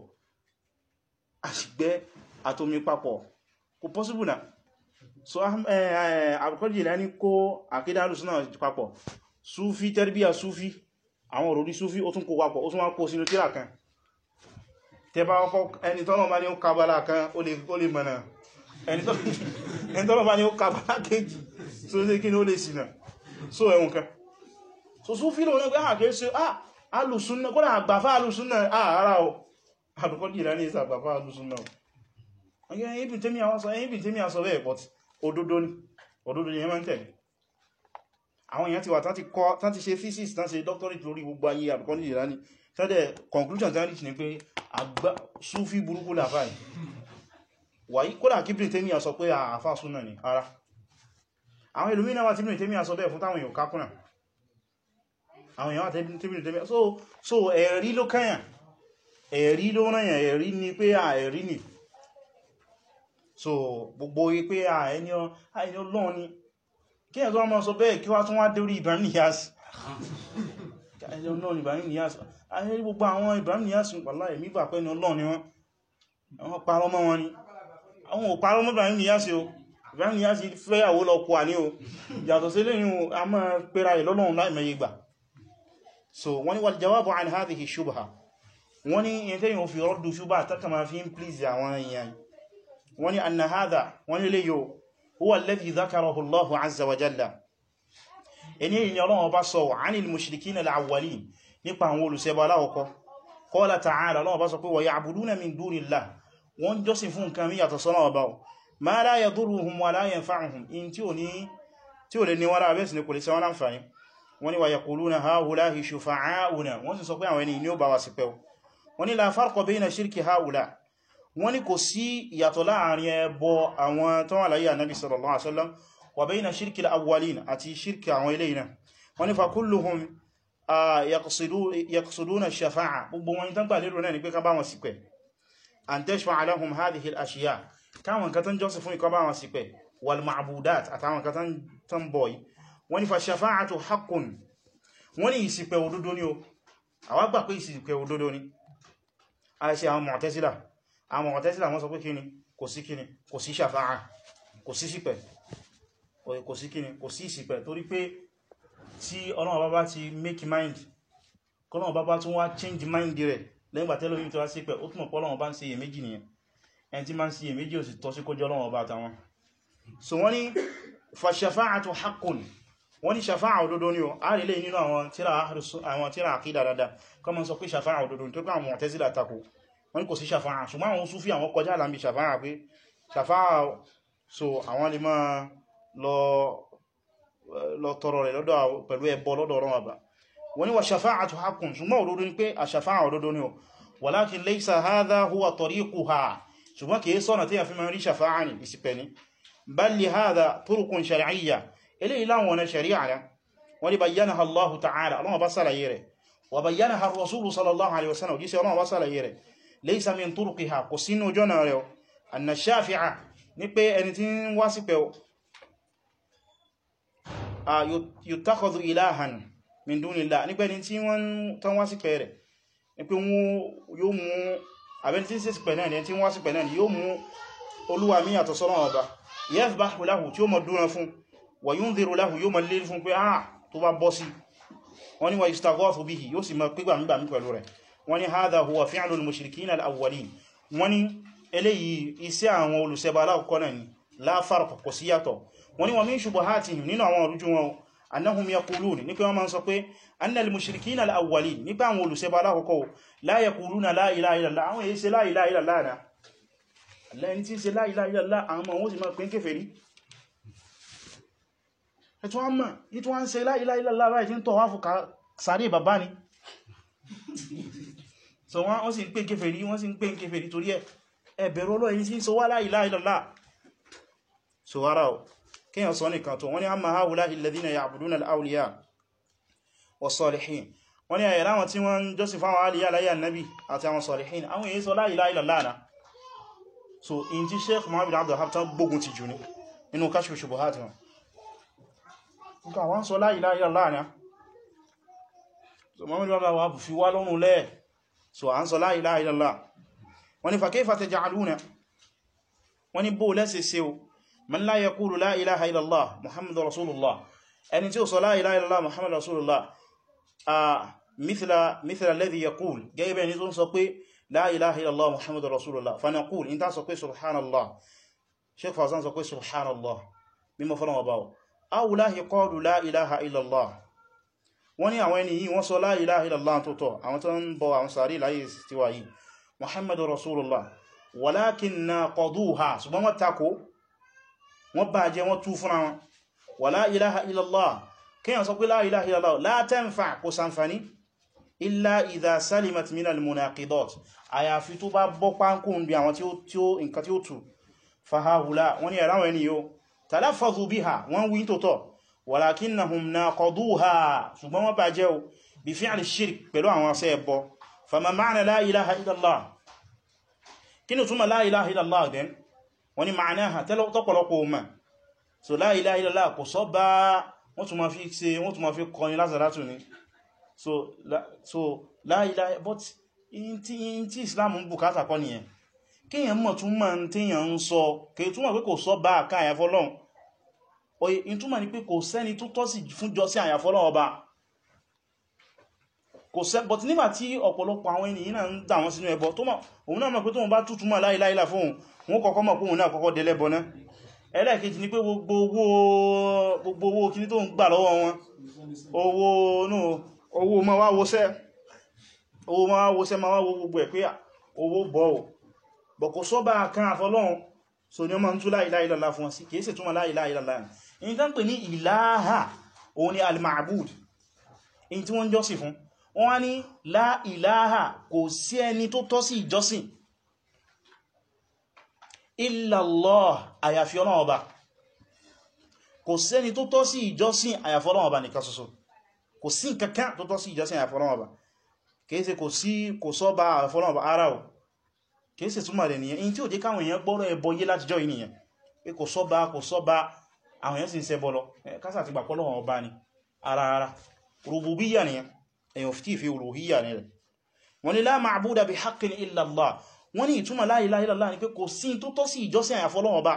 àṣìgbẹ́ àtomi papọ̀ kò possible náà so Al-Qadir Jilani kó àkídà Ahlus Sunnah papọ̀ Súfí tẹ́rbíyà Súfí àwọn òròrí Súfí ó tún kó papọ̀ ó tún wá kó sínú tírà kan tẹba ọkọ̀ ẹni tọ́lọ̀ bá ní ó kabala kan ó lè mọ̀nà ẹni tọ́lọ̀ bá ní ó kabala kejì so ṣe kí ní ó lè sínà so ẹ̀wọ̀n kan so Súfí lónà pé àkẹ́ ṣe ah alùsúnnà kọ́nà àgbàfà alùsúnnà ah ara o Al-Qadir Jilani ìsà àgbàfà alùsúnnà ẹ̀yìn Ibn Taymiyyah sọ bẹ́ẹ̀ but òdodo ni òdodo ni ẹ máa ń tẹ̀lé àwọn èèyàn ti wà tán ti kọ́ tán ti ṣe thesis tán ṣe doctorate lórí gbogbo ayé Al-Qadir Jilani tẹ́lẹ̀ conclusion tán reach ní pé àgbà Súfí burúkú láfáì wàyí kódà kí Ibn Taymiyyah sọ pé àfá súnnà ni ara àwọn ìlúmínà wà tí Ibn Taymiyyah sọ bẹ́ẹ̀ fún táwọn èèyàn kákúnà àwọn èèyàn wà tí Ibn Taymiyyah so so ẹ̀rí ló kẹ́yàn ẹ̀rí ló rẹ̀yàn ẹ̀rí ni pé à ẹ̀rí ni so gbogbo pé à ẹni Ọlọ́run ni kí ẹ̀ tó wọ́n mọ́ sọ bẹ́ẹ̀ kí wá tún wá dórí Ibrahim Niasse ẹni Ọlọ́run Ibrahim Niasse ayé gbogbo àwọn Ibrahim Niasse pàlá ẹ̀mí gbà pé ní Ọlọ́run ni wọ́n parọ́ mọ́ wọn ni àwọn ò parọ́ mọ́ Ibrahim Niasse o Ibrahim Niasse fẹ́yàwó lọ kú à ní o yàtọ̀ sí lẹ́yìn a máa pẹ́ra ẹ̀ lọ́lọ́run láì mẹ́yẹ gbà so wọ́n ni wal jawabu an hadhihi shubha wọ́n ni in tẹ́yìn ò fi rọ́dù shubha tàkà máa fi ń please àwọn èèyàn wọ́n ni anna hadha wọ́n ni lè yóò huwa alladhi dhakarahu Allahu azza wa jalla ẹni ni Ọlọ́run bá sọ anil mushrikina al-awwalin nípa àwọn olùṣẹbọ aláwọ̀kọ́ qala ta'ala Ọlọ́run bá sọ pé wa ya'buduna min dunillah wọ́n jọ́sìn fún nǹkan mí yàtọ̀ sọ́nà ọba ma la yadurruhum wa la yanfa'uhum in tí ò ní tí ò lè ní wọ́n bẹ́ẹ̀ sì ni kò lè ṣe wọ́n láǹfààní wọ́n ni wa yaquluna ha'ula'i shufa'a'una wọ́n sì sọ pé àwọn ẹni ni ó bá wa sí pẹ́ wọ́n ni la farqa bayna shirki ha'ula wọ́n ní kò sí ìyàtọ̀ láàrin ẹbọ àwọn tó wà láyé Ànábì sallallahu alaihi wasallam wa bayna shirki al-awwalin àti shirki àwọn ilé iná wọ́n ní fa kulluhum yaqsiduna ash-shafa'a gbogbo wọn tán gbà lérò náà ni pé ká bá wọn ṣìpẹ̀ an tashfa'a lahum hadhihi al-ashya' káwọn kan tán jọ́sìn fún ikọ́ bá wọn ṣìpẹ̀ wal ma'budat àtàwọn kan tán bọ̀ yìí wọ́n ní fa shafa'atu haqqun wọ́n ní ìṣìpẹ̀ òdodo ni o àwa gbà pé ìṣìpẹ̀ òdodo ni a ṣe àwọn Mu'tazila àwọn Mu'tazila wọ́n sọ pé kíni kò sí kíni kò sí ṣàfáà kò sí sípẹ̀ kò sí kíni kò sí ìsìpẹ̀ torí pé tí Ọlọ́run bá ti make mind kọ́lọ́run bá bá tún wá change mind rẹ̀ lẹ́yìn gbà tẹ́lómi tó wá sípẹ̀ ó túnmọ̀ pọ́lọ́run bá ń ṣe iyèméjì nìyẹn ẹni tí máa ń ṣe iyèméjì ò sì tọ́ sí kójọ́ Ọlọ́run bá tàwọn so wọ́n ní fa shafa'atu haqqun wọ́n ní ṣàfáà òdodo ni o a rí lè nínú àwọn tíra àkídà dáadáa kọ́mọ sọ pé ṣàfáà òdodo tó pé àwọn Mu'tazila tako wọ́n ní kò sí ṣàfáà ṣùgbọ́n àwọn Sufi àwọn kọjá àlàmì ṣàfáà pé ṣàfáà so àwọn lè máa lọ tọrọ rẹ̀ lọ́dọ̀ pẹ̀lú ẹbọ lọ́dọ̀ ọ̀rọ̀ àbá wọ́n ní wa shafa'atu haqqun ṣùgbọ́n òdodo ni pé àṣàfáà òdodo ni o walakin laysa hadha huwa tariquha ṣùgbọ́n kìí sọ́nà tí a fi máa rí ṣàfáà ní ìsìpẹ̀ ní bal li hadha turuqun shar'iyya eléyìí láwọn ọ̀nà sharia rẹ̀ wọ́n ni bayyanaha Allahu ta'ala Allah bá ṣàlàyé rẹ̀ wa bayyanaha ar-rasulu sallallahu alaihi wasallam jíṣẹ́ Allah bá ṣàlàyé rẹ̀ laysa min turuqiha kò sínú jọ́nà rẹ̀ anna shafi'a ní pé ẹni tí ń wá sí pé yutakhadhu ilahan min dunillah ní pé ẹni tí wọ́n tán wá sí pé rẹ̀ ní pé wọ́n yóò mú àbẹ́ni tí ń sí pẹ̀ náà ni tí wọ́n wá sí pẹ̀ náà ni yóò mú olúwa mí àtọ̀ sọ́rọ̀ ọba yadhbahu lahu tí ó mọ̀ dúnra fún wa yundhiru lahu yóò mọ̀ lérí fún pé ah tó bá bọ́ sí wọ́n ni wa yustaghathu bihi yóò sì mọ̀ pígbà mígbà mí pẹ̀lú rẹ̀ wọ́n ni hadha huwa fi'lu al-mushrikin al-awwalin wọ́n ni eléyìí iṣẹ́ àwọn olùṣẹbọ alákọ̀ọ́kọ́ náà ni la farq kò sí yàtọ̀ wọ́n ni wa min shubuhatihim nínú àwọn orújú wọn annahum yaqulun ní pé wọ́n máa ń sọ pé anna al-mushrikin al-awwalin ní pé àwọn olùṣẹbọ alákọ̀ọ́kọ́ la yaquluna la ilaha illallah àwọn èyí ṣe la ilaha illallah náà lẹ́ni tí ń ṣe la ilaha illallah àwọn ọmọ wọn sì máa pín kèfèrí ẹ̀tọ́ wọ́n mọ̀ ìtọ́ wọ́n ń ṣe la ilaha illallah báyìí tí ń tọ̀ wá fún sàárè bàbá ni so wọ́n sì ń pín kèfèrí wọ́n sì ń pín kèfèrí torí ẹ̀ ẹ̀bẹ̀rù Ọlọ́run tí ń sọ wá la ilaha illallah so ara ọ̀ kíyàn sọ nìkan tó wọ́n ni amma haula'i alladhina ya'buduna al-awliya was-salihin wọ́n ni àyẹ̀lá wọn tí wọ́n ń jọ́sìn fáwọn alìyà láyé annabi àti àwọn salihin àwọn èyí sọ la ilaha illallah náà so in ti Sheikh Muhammad bin Abdul Wahhab tán gbógun ti jù ní inú Kashfu Shubuhat wọn nǹkan àwọn sọ la ilaha illallah náà so Muhammad bin Abdul Wahhab fi wá lọ́rùn lẹ́ so à ń sọ la ilaha illallah wọ́n ni fa kayfa taj'aluna wọ́n ni bó lẹ́sẹ̀ sí o man la yaqulu la ilaha illallah Muhammadur Rasulullah ẹni tí ó sọ la ilaha illallah Muhammadur Rasulullah mithla mithla alladhi yaqul gẹ́gẹ́ ni tó ń sọ pé la ilaha illallah Muhammadur Rasulullah fa naqul in ta sọ pé subhanallah Sheikh Fawzan sọ pé subhanallah mímọ̀ fọ́nà ọba ọ̀ awùláhì qalu la ilaha illallah wọ́n ní àwọn ẹni yìí wọ́n sọ la ilaha illallah tó tọ́ àwọn tó ń bọ àwọn sàárì láyé tí wà yìí Muhammadur Rasulullah walakin naqaduha ṣùgbọ́n wọ́n takò wọ́n bá jẹ wọ́n tú fúnra wọn wa la ilaha illallah kíyàn sọ pé la ilaha illallah la tanfa kò sànfàní illa idha salimat min al-munaqidat àyàfi tó bá bọ́ pánkún bí àwọn tí ó nǹkan tí ó tù fahahula wọ́n ní ẹ̀ráwọn ẹni yóò talaffazu biha wọ́n wí tó tọ́ walakinnahum naqaduha ṣùgbọ́n wọ́n bá jẹ́ o bí fi'li shirk pẹ̀lú àwọn asẹ́ ẹbọ fama ma'na la ilaha illallah kí ni túnmà la ilaha illallah den wọ́n ní ma'naha tọ́pọ̀lọpọ̀ ọmọ so la ilaha illallah kò sọ bá wọ́n tún ma fi ṣe wọ́n tún ma fi kọrin lásàrátù ni so la, so la ilaha but in tí in tí Islam ń bùkátà kọ́ nìyẹn kíyàn mọ̀ tún mọ̀ tí yàn ń sọ kìí túnmọ̀ pé kò sọ bá àká àyàfọ́lọ́n oye in túnmọ̀ ní pé kò sẹ́ni tó tọ́ sí fún jọ sí àyàfọ́lọ́n ọba kò sẹ́ but nígbà tí ọ̀pọ̀lọpọ̀ àwọn ènìyàn náà ń dà wọ́n sínú ẹbọ tó mọ̀ òun náà mọ̀ pé tóun bá tútù mọ̀ la ilaha illa fóun wọn kọ́kọ́ mọ̀ pé òun náà kọ́kọ́ dẹlẹ́bọ náà ẹlẹ́ẹ̀kejì ni pé gbogbo owó gbogbo owó kí ní tó ń gbà lọ́wọ́ wọn owó no owó ma wá wọ́sẹ́ owó ma wá wọ́sẹ́ ma wá wo gbogbo ẹ̀ pé owó bọ́ ò bọ̀ kò sọ bá kan àfọlọ́run so ni ó ma ń tú la ilaha illallah fún wọn sí kìí sì túnmọ̀ la ilaha illallah in tán pè ní ìláhà òun ni al-ma'bud in tí wọ́n jọ́sìn fún wọ́n ní la ilaha kò sí ẹni tó tọ́ sí ìjọsìn illallah àyàfi Ọlọ́run Ọba kò sẹ́ni tó tọ́ sí ìjọsìn àyàfi Ọlọ́run Ọba nìkan ṣoṣo kò sí nǹkankan tó tọ́ sí ìjọsìn àyàfi Ọlọ́run Ọba kìí ṣe kò sí kò sọ bá àyàfi Ọlọ́run Ọba ara ò kìí ṣe túnmà rẹ̀ nìyẹn in tí ò jẹ́ káwọn èèyàn gbọ́rọ̀ ẹbọ yé látijọ́ ìnìyàn pé kò sọ bá kò sọ bá àwọn èèyàn sì ń ṣẹbọ lọ kásà ti gbà pé Ọlọ́run Ọba ni ara ara rububiyya nìyẹn èèyàn fi fi uluhiyya ni rẹ̀ wọ́n ni la ma'buda bi haqqin illa Allah wọ́n ní ìtumọ̀ la ilaha illallah ni pé kò sí tó tọ́ sí ìjọsìn àyàfi Ọlọ́run Ọba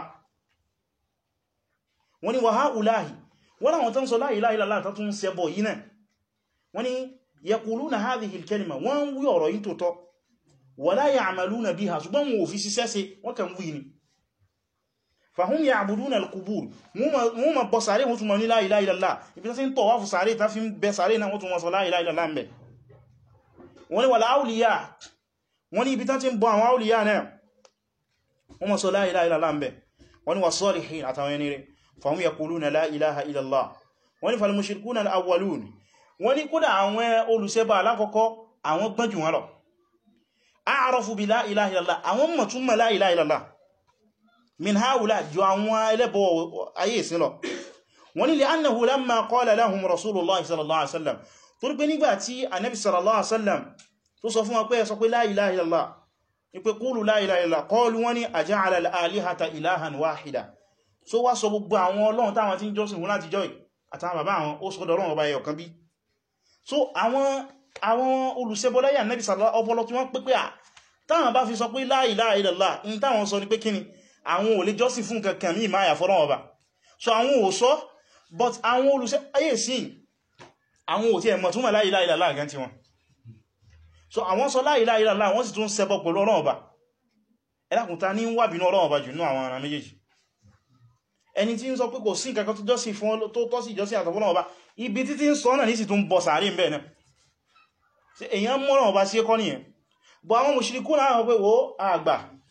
wọ́n ní wa ha'ulahi wọ́n láwọn tán sọ la ilaha illallah tó tún ṣẹbọ yìí náà wọ́n ní yaquluna hadhihi al-kalima wọ́n wí ọ̀rọ̀ yìí tó tọ́ wa la ya'maluna biha ṣùgbọ́n wọn ò fi ṣiṣẹ́ sí wọ́n kàn wí ni fahum ya'buduna al-qubur wọ́n ma bọ sàárè wọ́n tún ma ní la ilaha illallah ibi tán tọ́ wá fún sàárè tán fi bẹ sàárè náà wọ́n tún ma sọ la ilaha illallah ń bẹ wọ́n ní wal awliya wọ́n ní ibi tán ti ń bọ àwọn awliya náà wọ́n ma sọ la ilaha illallah ń bẹ wọ́n ní was-salihin àtàwọn ẹni rẹ̀ fahum yaquluna la ilaha illallah wọ́n ní fal-mushrikuna al-awwalun wọ́n ní kódà àwọn olùṣẹbọ alákọ̀ọ́kọ́ àwọn gbọ́n jù wọ́n lọ a'rafu bi la ilaha illallah àwọn mọ̀ tún mọ̀ la ilaha illallah min haula ju àwọn ẹlẹ́bọ ayé ìsìn lọ wọ́n ní li annahu lamma qala lahum rasulullah sallallahu alaihi wasallam tó rí pé nígbà tí Ànábì sallallahu alaihi wasallam tó sọ fún wọn pé sọ pé la ilaha illallah ní pé qulu la ilaha illallah qalu wọ́n ní aja'ala al-alihata ilahan wahida so wá sọ gbogbo àwọn Ọlọ́run táwọn tí ń jọ́sìn wọn láti jọ́ì àtàwọn bàbá àwọn ó sọ́dọ̀ Ọlọ́run ọba ẹyọ kan bí so àwọn àwọn olùṣẹbọláyà Ànábì sallallahu ọpọlọ tí wọ́n pé pé à táwọn bá fi sọ pé la ilaha illallah in táwọn sọ ní pé kíni àwọn ò lè jọ́sìn fún kankan mí máa yà fọ́lọ́run ọba so àwọn ò sọ but àwọn olùṣẹ́ ayé sí àwọn ò tí ẹ̀mọ̀ túnmọ̀ la ilaha illallah gan tí wọn so àwọn sọ la ilaha illallah wọ́n sì tún ṣẹbọ pẹ̀lú Ọlọ́run ọba ẹlákùnta ní wà bínú Ọlọ́run ọba jù ní àwọn ará méjèèjì ẹni tí ń sọ pé kò sí nǹkan tó jọ́sìn fún tó tọ́ sí ìjọsìn àtọ̀ Ọlọ́run ọba ibi títí ń sọ náà ní sì tún bọ̀ sàárì ń bẹ̀ náà èyàn mọ́ Ọlọ́run ọba sí ẹkọ́ nìyẹn bọ̀ àwọn mùṣírikù náà pé wo àgbà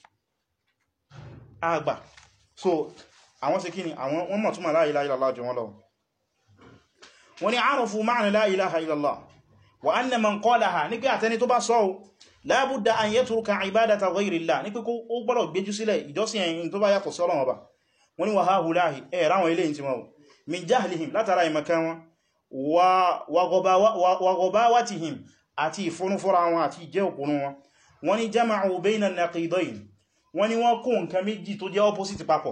àgbà so àwọn ṣe kíni àwọn wọ́n mọ̀ túnmọ̀ la ilaha illallah jù wọ́n lọ wọ́n ni arafu ma'na la ilaha illallah wa anna man qalaha ní pé àtẹni tó bá sọ la budda an yatruka ibadata ghayrillah ní pé kó gbọ́dọ̀ gbéjú sílẹ̀ ìjọsìn ẹ̀yìn tó bá yàtọ̀ sí Ọlọ́run ọba wọ́n ni wa hahulahi ẹ̀ ráwọn ilé ìntí wọn min jahlihim látara ìmọ̀kan wọn wa ghobawatihim àti ìfúnnúfúra wọn àti ìjẹ́ òkúnú wọn wọ́n ni jama'u bayna an-naqidayn wọ́n ni wọ́n kó nǹkan méjì tó jẹ́ opposite papọ̀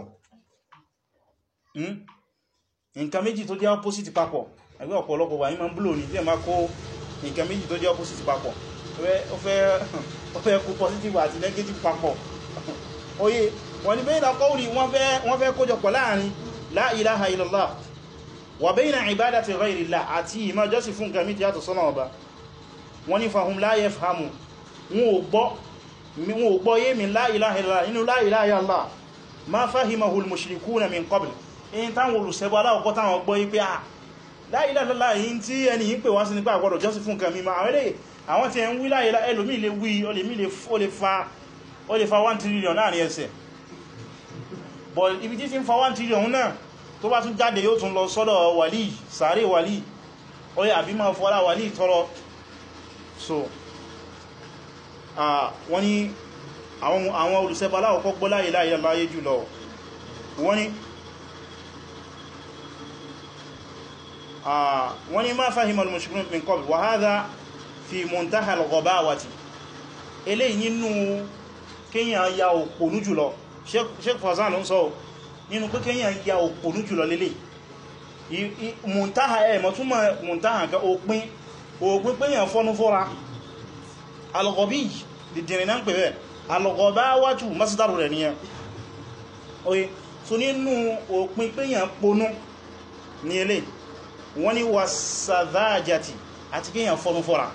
nǹkan méjì tó jẹ́ opposite papọ̀ ẹgbẹ́ ọ̀pọ̀lọpọ̀ wà ní ma ń blò ní tí ẹ máa kó nǹkan méjì tó jẹ́ opposite papọ̀ ó fẹ́ kó positive àti negative papọ̀ oye wọ́n ni bayna qawli wọ́n fẹ́ kójọpọ̀ láàrin la ilaha illallah wa bayna ibadati ghayrillah àti ìmá jọ́sìn fún nǹkan méjì yàtọ̀ sọ́nà ọba wọ́n ni fahum la yafhamu wọn ò gbọ́ yé min la ilaha illallah inú la ilaha illallah ma fahimahu al-mushrikuna min qabl in táwọn olùsẹ́bọ́ aláwọ̀kọ́ táwọn gbọ́ yí pé à la ilaha illallah yìí tí ẹni yìí pè wá sí nípa àgbọ́dọ̀ jọ́sìn fún nǹkan mímọ̀ àwọn ilé àwọn tí ẹ ń wí la ilaha ẹlòmí lè wí ó lè fa one trillion láàrin ẹsẹ̀ but ibi tí tí ń fa one trillion náà tó bá tún jáde yóò tún lọ sọ́dọ̀ wàlí sàárè wàlí ó yẹ àbí máa fọ́lá wàlí tọrọ so wọ́n ni àwọn olùsẹ́bọ́ aláwọ̀kọ́ gbọ́ la ilaha illallah yé jùlọ wọ́n ni wọ́n ni ma fahima al-mushrikun min qabl wa hadha fi muntaha al-ghabawati eléyìí nínú kíyàn ya òpònú jùlọ Sheikh Fawzan ló ń sọ nínú pé kíyàn ya òpònú jùlọ lélẹ̀ muntaha ẹ̀ mọ̀túnmọ̀ muntaha ga òpin òpin péyàn fọ́nú fọ́ra al-ghabi dìdìrì náà ń pè bẹ́ al-ghabawatu masdaru rẹ̀ nìyẹn oye so nínú òpin péyàn ponú ní eléyìí wọ́n ni wà sàdájàtì àti kíyàn fọ́nú fọ́ra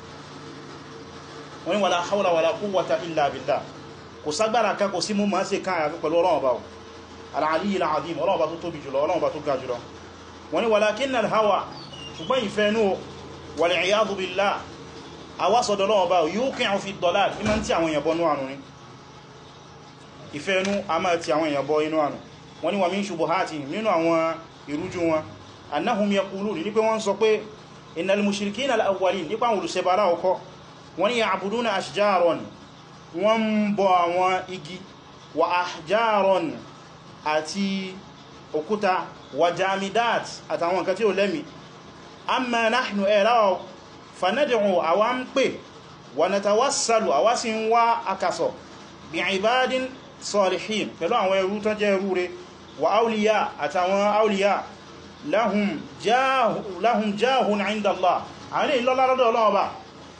wọ́n ni wala hawla wala quwwata illa billah kò ságbára ká kò sí mú máa ṣe káà pẹ̀lú Ọlọ́run Ọba al-aliyyil azim Ọlọ́run Ọba tó tóbi jùlọ Ọlọ́run Ọba tó ga jùlọ wọ́n ni walakinna al-hawa ṣùgbọ́n ìfẹ́nú wal iyadhu billah awásọ̀dọ̀ Ọlọ́run Ọba yuqi'u fi ad-dalal ìmọ̀ tí àwọn èèyàn bọ́ inú ànú ni ìfẹ́nú a máa ti àwọn èèyàn bọ́ inú ànú wọ́n ni wa min shubuhatihim nínú àwọn ìrújú wọn annahum yaqulun ní pé wọ́n sọ pé innal mushrikina al-awwalin nípa àwọn olùsẹ́bàrá ọkọ́ wọ́n ni ya'buduna ashjaran wọ́n bọ àwọn igi wa ahjaran àti òkúta wa jamidat àtàwọn nǹkan tí ó lẹ́mì amma nahnu ẹ̀rọ fanad'u àwọn pè wa natawassalu àwọn sì ń wá akasọ̀ bi ibadin salihin pẹ̀lú àwọn ẹrú tó jẹ́ ẹrú rẹ̀ wa awliya àtàwọn awliya lahum jahu lahum jahun 'inda Allah àwọn ilé lọ́lá lọ́dọ̀ Ọlọ́run Ọba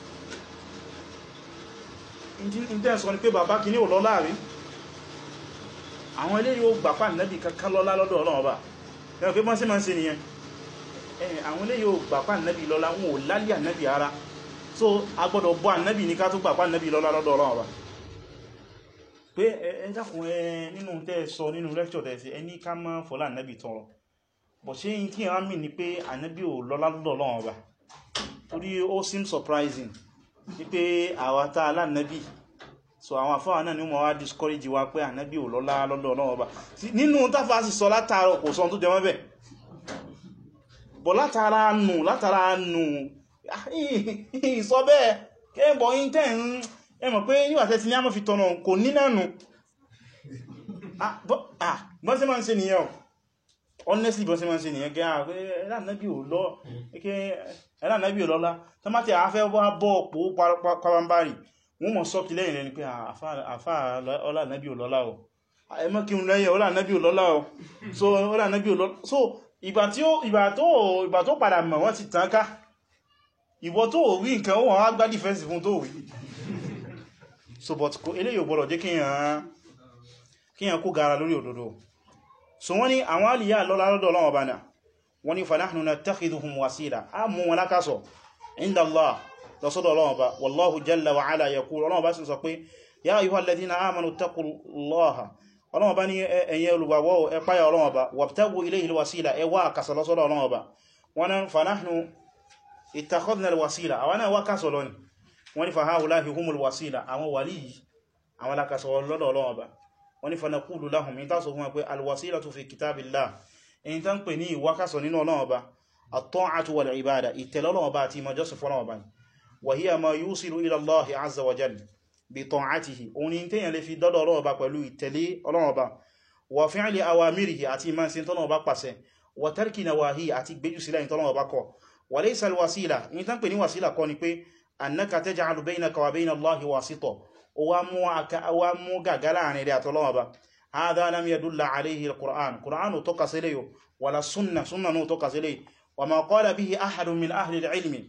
intense ni pé bàbá kí ní ò lọ́lá rí àwọn ilé yóò gbàpá nẹ́bì kankan lọ́lá lọ́dọ̀ Ọlọ́run Ọba ẹ̀rọ pé bọ́n sí máa ń ṣe nìyẹn àwọn ilé yóò gbàpá nẹ́bì lọ́lá wọn ò lálẹ́ ànẹ́bì ara so a gbọ́dọ̀ bọ́ ànẹ́bì ní ká tó gbàpá nẹ́bì lọ́lá lọ́dọ̀ Ọlọ́run Ọba pé ẹjákùn ẹ nínú tẹ́ sọ nínú lecture tẹ́ sí ẹni ká mọ́ fọ́lá ànẹ́bì tọrọ bọ̀ ṣe yí kí ẹ̀rọ mì ní pé ànẹ́bì ò lọ́lá lọ́dọ̀ Ọlọ́run Ọba torí ó seem surprising ní pé àwátá alánẹ́bì so àwọn àfáà náà ni wọ́n wá discourage wa pé ànẹ́bì ò lọ́lá lọ́dọ̀ Ọlọ́run Ọba nínú tàfà sì sọ látàrọ kò sọ tó jẹ mọ́bẹ̀ bọ̀ látara nù látara nù ìsọ bẹ́ẹ̀ kẹ́ẹ̀bọ̀ intẹ́ ẹmọ̀ pé yíwà tẹ́ ti ní àmọ́ fi tọ̀nà kò ní náà nù ah bọ́n ṣe máa ń ṣe nìyẹn honestly bọ́n ṣe máa ń ṣe nìyẹn gẹ́ ẹ̀lànàbí ò lọ ẹ̀lànàbí ò lọ́lá tó má ti àáfẹ́ wá bọ́ ọ̀pọ̀ pàwàmbárì wọ́n mọ̀ sọ́kì lẹ́yìn rẹ̀ ni pé àfá ọlànàbí ò lọ́lá o ẹmọ́ kí n lẹ́yìn ọlànàbí ò lọ́lá o so ọlànàbí ò lọ́lá so ìgbà tó padà mọ̀ wọ́n ti tàn ká ìwọ tó rí nǹkan ó wọ́n á gbá dìfẹ́ǹsì fún tó rí so but eléyìí ò gbọ́dọ̀ jẹ́ kíyàn kó gara lórí òdodo so wọ́n ní àwọn alìyà lọ́lá lọ́dọ̀ Ọlọ́run Ọba náà wọ́n ní fanahnu nattakhidhuhum wasila a mú wọn lákásọ̀ inda Allah lọ́sọ́dọ̀ Ọlọ́run Ọba wallahu jalla wa ala yaqul Ọlọ́run Ọba sì sọ pé ya ayyuhal ladhina amanu ittaqullaha Ọlọ́run Ọba ní ẹ̀yin olùgbàgbọ́ ẹ páyà Ọlọ́run Ọba wabtagu ilayhi alwasila ẹ wá àkàsọ̀ lọ́sọ́dọ̀ Ọlọ́run Ọba wọ́n ní fanahnu ittakhadna alwasila àwọn náà wá kásọ̀ lọ́ni wọ́n ní faha'ula'i humul wasila àwọn wàlí àwọn lákásọ̀ lọ́dọ̀ Ọlọ́run Ọba wọ́n ní fanaqulu lahum in taso fún pé alwasilatu fi kitabillah in tan pè ní ìwákásọ̀ nínú Ọlọ́run Ọba at-ta'atu wal ibada ìtẹ̀lé Ọlọ́run Ọba àti ìmọ̀jọ́sìn fún Ọlọ́run Ọba wa hiya ma yusilu ila Allahi azza wa jalla bi ta'atihi òun ni tẹ́yàn lè fi dọ́dọ̀ Ọlọ́run Ọba pẹ̀lú ìtẹ̀lé Ọlọ́run Ọba wa fi'li awamirihi àti ìmọ̀ sí tọ́lọ́run Ọba pàṣẹ wa tarki nawahi àti gbéjù sílẹ̀ tọ́lọ́run Ọba kọ̀ wa laysa alwasila in tan pè ní wasila kọ́ ni pé annaka taj'alu baynaka wa bayna Allahi wasita wa mú gàgá láàrin rẹ̀ àtọ́lọ́wọ́ bá hadha lam yadulla alayhi al-Qur'an Qur'an tó kàsílẹ̀ yóò wala sunna sunna tó kàsílẹ̀ wa ma qala bihi ahadun min ahli al-ilmi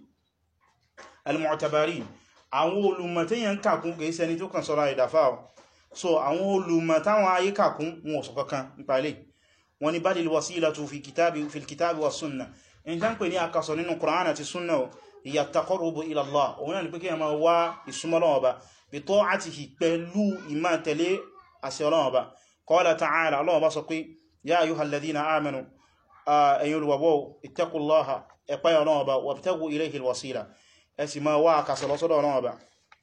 al-mu'tabarin àwọn olùmọ̀tíyàn kàkún kìí ṣẹni tó kàn sọ́rọ̀ ìdàfà so àwọn olùmọ̀táwọn ayé kàkún wọn sọ kankan nípa ilé wọn ni balil wasilatu fi kitabi fil kitabi wa sunna in tán pè ní akasọ nínú Qur'an àti sunna hiya at-taqarrubu ila Allah òun náà ni pé kí a máa wá ìsúnmọ́lọ́wọ́ bá بطاعته pẹ̀lú ìmá tẹ̀lé àṣẹ Ọlọ́run Ọba qala ta'ala Ọlọ́run Ọba sọ pé ya ayyuhal ladhina amanu ẹ̀yin olùgbàgbọ́ ittaqullaha ẹ páyà Ọlọ́run Ọba wabtagu ilayhi alwasila ẹ sì máa wá àkàsọ̀ lọ sọ́dọ̀ Ọlọ́run Ọba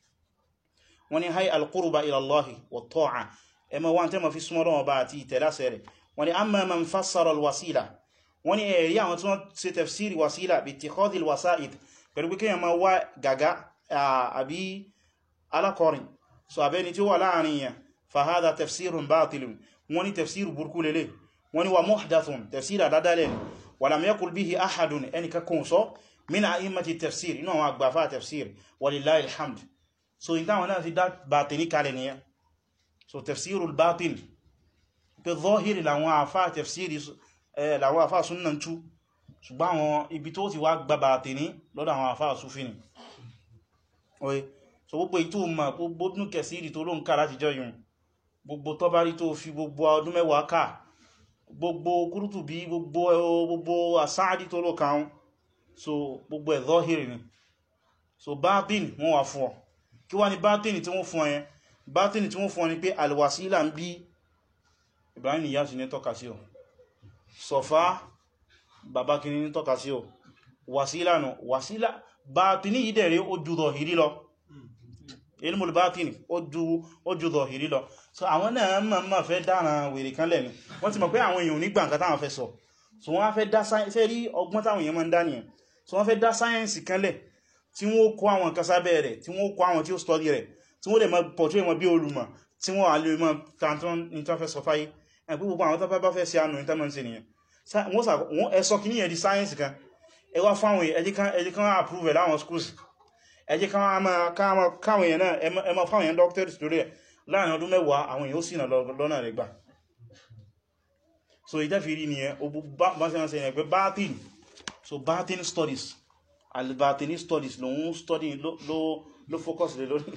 wọ́n ní hay alqurba ila Allahi wat-ta'a ẹ máa wá tẹ́ ma fi súnmọ́ Ọlọ́run Ọba àti ìtẹ̀lé àṣẹ rẹ̀ wọ́n ní amma man fassara alwasila wọ́n ní ẹ̀rí àwọn tí wọ́n ṣe tafsiri wasila bi ittikhadhi alwasa'id pẹ̀lú pé kéèyàn máa wá gàgá àbí alákọrin so abẹni tí ó wà láàrin yẹn fahada tafsirun batilun wọ́n ní tafsir burúkú lélẹ̀ wọ́n ní wa muhdathun tafsir àdádálẹ̀ wa lam yakul bihi ahadun ẹni kakún sọ min a'immati tafsir inú àwọn àgbàfà tafsir walillahi alhamd so in táwọn náà fi dá bàtìní kalẹ̀ nìyẹn so tafsirul batin pé zahiri làwọn àfà tafsir làwọn àfà sunnan tú ṣùgbọ́n àwọn ibi tó ti wá gba bàtìní lọ́dọ̀ àwọn àfà sufini oye so gbogbo ìtò ma gbogbo ní kẹsìrì tó ló ń ká láti jọ yùn gbogbo tọ́bárí tó fi gbogbo ọdún mẹ́wàá ká gbogbo Qurtubi gbogbo gbogbo As-Sa'di tó ló kàún so gbogbo ẹ̀ zahiri ni so bátín wọ́n wà fún ọ kí wá ní bátín tí wọ́n fún ọ yẹn bátín tí wọ́n fún ọ ni pé alwasila ń bí Ibrahim Niyazi ní tọ́ka sí ọ Sọfá bàbá kìíní ní tọ́ka sí ọ wasila nù wasila bátín yìí dẹ̀rẹ̀ ó ju zahiri lọ ilmul batin ojú zahiri lọ so àwọn náà ma fẹ́ dára wèrè kan lẹ́nu wọ́n ti mọ̀ pé àwọn èèyàn nígbà nǹkan táwọn fẹ́ sọ so wọ́n fẹ́ dá sáyẹ́nsì rí ọgbọ́n táwọn èèyàn máa ń dá nìyẹn so wọ́n fẹ́ dá sáyẹ́nsì kan lẹ̀ tí wọ́n kó àwọn nǹkan sábẹ́ rẹ̀ tí wọ́n kó àwọn tí ó study rẹ̀ tí wọ́n lè máa portray wọn bí olùmọ̀ tí wọ́n á lè máa tàntán ìtafẹ́ sọ fáyé ẹ̀pẹ́ gbogbo àwọn tó bá fẹ́ sí àánú ìtàmọ́sí nìyẹn wọ́n ẹ sọ kí níyẹn di sáyẹ́nsì kan ẹ wá fáwọn ẹ̀dí kan approve láwọn schools ẹjẹ́ káwọn èèyàn náà ẹ ma fáwọn èèyàn doctors torí ẹ̀ láàrin ọdún mẹ́wàá àwọn èèyàn ó sì náà lọ́nà rẹ̀ gbà so ìtẹ́fìrí ni ẹ o bá sí ẹ̀ pé batin so batin studies al-batini studies lòun study ló focus lè lórí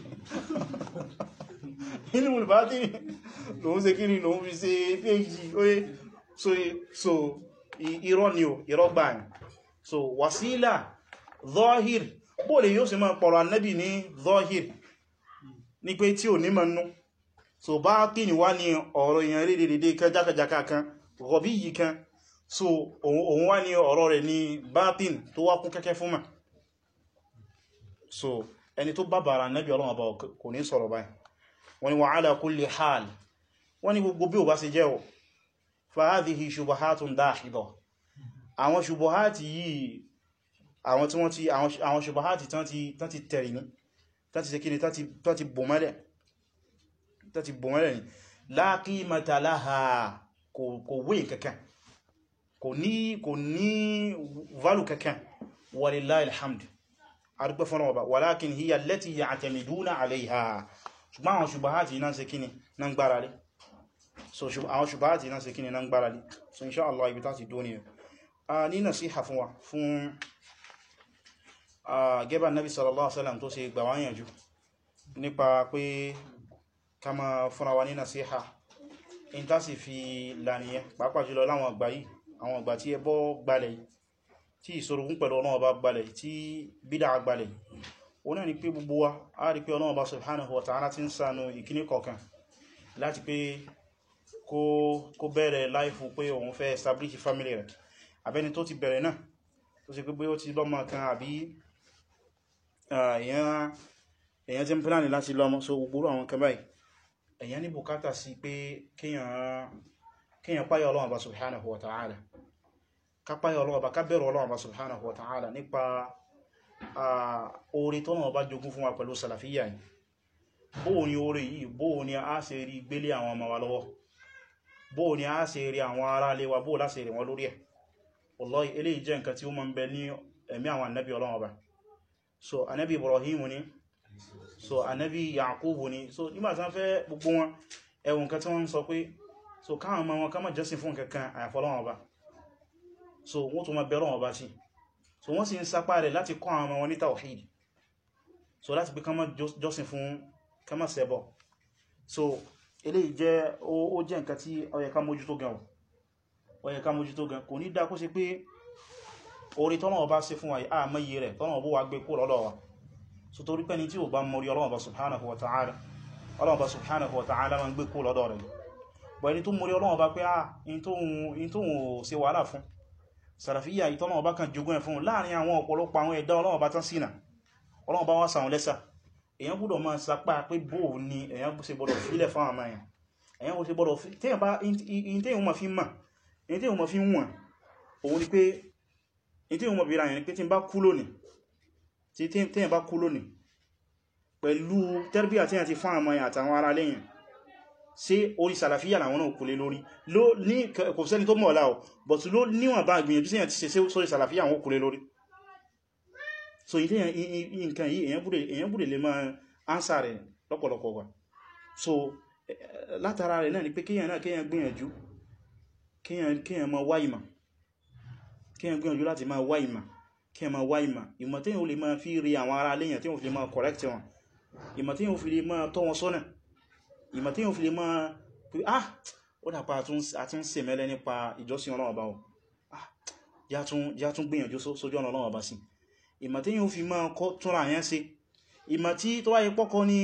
inú mú batin lòun ṣe kíni lòun fi ṣe phd oye so irọ́ ni o irọ́ gbà ní so wasila zahir bóòlè yóò sì máa pọ̀rọ̀ annabi ní zahir ní pé tí ò ní mọ̀nú so bá kí ni wá ní ọ̀rọ̀ èèyàn rí dédé kẹjákẹjáká kan rọ̀bí yìí kan so òun wá ní ọ̀rọ̀ rẹ̀ ní batin tó wá kún kẹ́kẹ́ fún mà so ẹni tó bá bàrà annabi Ọlọ́run Ọba kò ní sọ̀rọ̀ báyìí wọ́n ni wa ala kulli hal wọ́n ni gbogbo bí ò bá ṣe jẹ́ ọ̀ fa hadhihi shubuhatun dahida àwọn shubuhati yìí àwọn tí wọ́n ti àwọn ṣubahati tán ti tẹ̀rì ní tán ti sekini tán ti bò mẹ́lẹ̀ ní la qimata laha kò wé kankan kò ní kò ní value kankan walillahi alhamd arúgbẹ́ fún ọba walakin hiya allati ya'tamiduna alayha ṣùgbọ́n àwọn ṣubahati náà ṣe kíni náà gbára lé so àwọn ṣubahati náà ṣe kíni náà gbára lé so insha Allah ibi tá ti dó ní a ní nasiha fún wa fún gẹ́bà nabi sallallahu alaihi wasallam tó ṣe gbà wá níyànjú nípa pé ká máa fúnra wa ní nasiha in tá sì fi lànìyàn pàápàá jùlọ láwọn àgbà yìí àwọn àgbà tí ẹbọ gbalẹ̀ tí ìṣòrogún pẹ̀lú Ọlọ́run Ọba gbalẹ̀ tí bídà gbalẹ̀ ó náà ni pé gbogbo wa a rí pé Ọlọ́run Ọba subhanahu wa ta'ala ti ń ṣàánú ìkíní kọ̀ọ̀kan láti pé kó bẹ̀rẹ̀ láìfù pé òun fẹ́ establish family rẹ̀ àbẹ́ni tó ti bẹ̀rẹ̀ náà tó sì pé ó ti lọ́mọ kan àbí èyàn tí ń pláni láti lọ́mọ so gbogbo àwọn kan báyìí èyàn ní bùkátà sí pé kíyàn páyà Ọlọ́run Ọba subhanahu wa ta'ala ká páyà Ọlọ́run Ọba ká bẹ̀rù Ọlọ́run Ọba subhanahu wa ta'ala nípa oore tó náà bá jogún fún wa pẹ̀lú salafiyya yìí bóò ni oore yìí bóò ni a ṣe rí gbélé àwọn ọmọ wa lọ́wọ́ bóò ni a ṣe rí àwọn ará ilé wa bóò láṣẹ rí wọn lórí ẹ̀ wallahi eléyìí jẹ́ nǹkan tí ó máa ń bẹ ní ẹ̀mí àwọn ànábì Ọlọ́run Ọba so ànábì Ibrahim ni so ànábì Yakubu ni so nígbà tí wọ́n fẹ́ gbogbo wọn ẹwùn nǹkan tí wọ́n ń sọ pé so káwọn ọmọ wọn ká má jọ́sìn fún kankan àyàfi Ọlọ́run Ọba so wọ́n tó máa bẹ̀rù Ọlọ́run Ọba sí so wọ́n sì ń sapá rẹ̀ láti kọ́ àwọn ọmọ wọn ní tawhid so láti pé ká má jọ́sìn fún ká má ṣẹbọ so eléyìí jẹ́ ó jẹ́ nǹkan tí ó yẹ ká mójútó gan ó yẹ ká mójútó gan kò ní dá kó ṣe pé orí tọ́lọ́run Ọba ṣe fún wa yìí àmọ́yé rẹ̀ tọ́lọ́run Ọba wá gbé kó lọ́dọ̀ wa so torí pé ní tí ò bá mọ̀rí Ọlọ́run Ọba subhanahu wa ta'ala Ọlọ́run Ọba subhanahu wa ta'ala ma ń gbé kó lọ́dọ̀ rẹ̀ bọ̀ ẹni tó mọ̀rí Ọlọ́run Ọba pé ah in tó ń ṣe wàhálà fún Salafiyya ìtọ́lọ́run Ọba kan jogún ẹ̀ fún láàrin àwọn ọ̀pọ̀lọpọ̀ àwọn ẹ̀dá Ọlọ́run Ọba tán sínà Ọlọ́run Ọba wá sàwọn lẹ́sà èyàn gbọ́dọ̀ máa sapá pé bóò ni èyàn ṣe gbọ́dọ̀ fílẹ̀ fún àmà èyàn èyàn ṣe gbọ́dọ̀ téèyàn bá in téèyàn ma fi mà in téèyàn ma fi wọ̀n òun ni pé in téèyàn ma bí ra yẹn pé tí n bá kú lónìí tí téèyàn bá kú lónìí pẹ̀lú tẹ́rbíyà tí a ti fún àmà àtàwọn ará lẹ́yìn sí orí Salafiyya làwọn náà kò lè lórí ló ní kò sẹ́ni tó mọ̀ ọ̀lá ọ̀ but ló níwọ̀n bá gbìyànjú sí àti ṣe sórí Salafiyya àwọn kò lè lórí so ìdí nǹkan yìí èyàn búrẹ̀ lè máa ánsà rẹ̀ lọ́pọ̀lọpọ̀ wà so látara rẹ̀ náà ni pé kíyàn náà kíyàn gbìyànjú kíyàn máa wá ìmọ̀ kíyàn gbìyànjú láti máa wá ìmọ̀ kíyàn máa wá ìmọ̀ ìmọ̀ tí yíò lè máa fi rí àwọn ará léyàn tí yíò fi lè máa correct wọn ìmọ̀ tí yíò fi lè máa tọ́ wọn sọ́nà ìmọ̀ tí yíò fi lè máa pé ah ó dàpá àtún ṣe mẹ́lẹ́ nípa ìjọsìn Ọlọ́run Ọba ah já tún gbìyànjú sójú ọ̀nà Ọlọ́run Ọba sí ìmọ̀ tí yíò fi máa kọ́ túnra yẹn sí ìmọ̀ tí tó wáyé pọ́kọ́ ní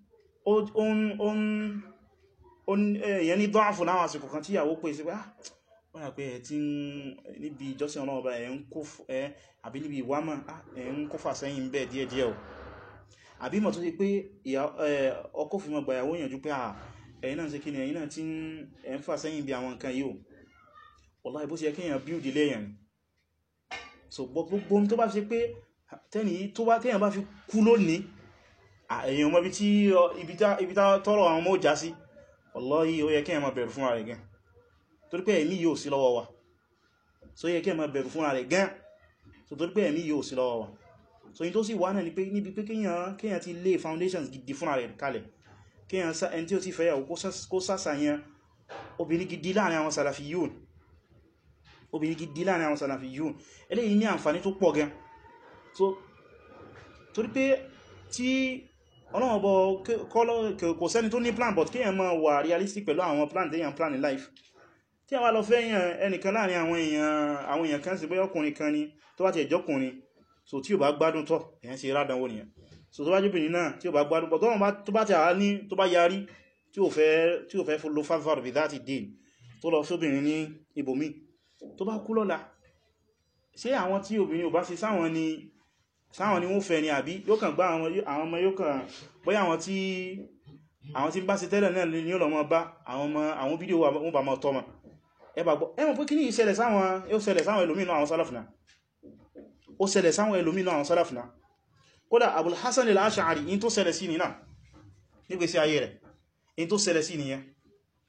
èyàn ní dọ́àfù láwọn àsìkò kan tí ìyàwó pè sí pé ah wọ́n yà pé ẹ̀ tí níbi ìjọsìn Ọlọ́run Ọba ẹ̀ ń kó ẹ̀ àbí níbi ìwámà ẹ̀ ń kó fà sẹ́yìn bẹ́ẹ̀ díẹ̀díẹ̀ o àbí mọ̀ tó ṣe pé ọkọ fi mọ̀ gbàyàwó yànjú pé ẹ̀yin náà ṣe kí ni ẹ̀yin náà tí ẹ̀ ń fà sẹ́yìn bí àwọn nǹkan yìí o wallahi bó ṣe yẹ kí èèyàn build ilé yẹn so gbogbo tó bá fi ṣe pé tẹ́ni tó bá tẹ́yàn bá fi kú lónìí èèyàn mọ́ ibi tọ́rọ àwọn ọmọ já sí wallahi ó yẹ kí èèyàn máa bẹ̀rù fúnra rẹ̀ gan torí pé ẹ̀mí yóò sí lọ́wọ́ wa so yẹ kí èèyàn máa bẹ̀rù fúnra rẹ̀ gan so torí pé ẹ̀mí yóò sí lọ́wọ́ wa so yí tó sì wá náà ni pé níbi pé kíyàn ti lay foundations gidi fúnra rẹ̀ kalẹ̀ kíyàn ẹni tí ó ti fẹ́yàwó kó sásàyàn obìnrin gidi láàrin àwọn Salafiyyun obìnrin gidi láàrin àwọn Salafiyyun eléyìí ní àǹfààní tó pọ̀ gan so torí pé tí Ọlọ́run bọ̀ kò sẹ́ni tó ní plan but kíyàn máa wà realistic pẹ̀lú àwọn plan téyàn plan in life tí a wá lọ fẹ́ yàn ẹnìkan láàrin àwọn èèyàn kan sí bóyá ọkùnrin kan ni tó bá ti ẹjọ́kùnrin so tí ó bá gbádùn tọ́ èyàn ṣe rádánwò nìyàn so tó bá jùbìnrin náà tí ó bá gbádùn pọ̀ tó bá ti àá ní tó bá yarí tí ó fẹ́ lo fáfàrù bí láti dé tó lọ sóbìnrin ní ibòmí tó bá kú lọ́la ṣé àwọn tí obìnrin ò bá ṣe sáwọn ni sáwọn ni wọ́n fẹ́ ni àbí yóò kàn gbá àwọn ọmọ yóò kàn bóyá àwọn tí àwọn tí ń bá ṣe tẹ́lẹ̀ náà ni ó lọ mọ́ bá àwọn fídíò wọn bá mọ́ tọ́mọ ẹbà gbọ́ ẹmọ̀ pé kí ní ìṣẹ̀lẹ̀ sáwọn yóò ṣẹlẹ̀ sáwọn ẹlòmínú àwọn sálàfùnà ó ṣẹlẹ̀ sáwọn ẹlòmínú àwọn sálàfùnà kódà Abul Hasan al-Ash'ari in tó ṣẹlẹ̀ sí ní náà nígbèsí ayé rẹ̀ in tó ṣẹlẹ̀ sí nìyẹn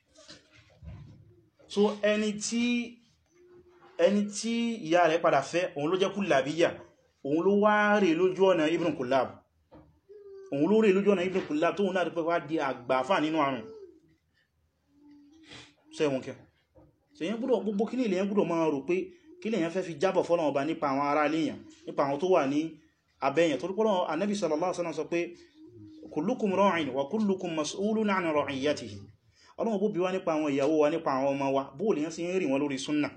so ẹni tí ẹni tí ìyá rẹ̀ padà fẹ́ òun ló jẹ́ Kullabiyya, òun ló wá rè lójú ọ̀nà Ibn Kullab òun ló rè lójú ọ̀nà Ibn Kullab tóun náà pẹ́ wá di àgbàfà nínú àrùn sẹ́wọ̀n kẹ́ so yẹn gbọ́dọ̀ gbogbo kí ní ilẹ̀ yẹn gbọ́dọ̀ máa rò pé kí lèyàn fẹ́ fi jábọ̀ fọ́lọ́run ọba nípa àwọn ará léyàn nípa àwọn tó wà ní abẹ́yàn torí pọ́lọ́ Ànábì sallallahu alaihi wasallam sọ pé kullukum ra'in wa kullukum mas'ulun 'an ra'iyatihi Ọlọ́run bó bi wá nípa àwọn ìyàwó wa nípa àwọn ọmọ wa bó lèyàn sí ń rí wọn lórí súnnà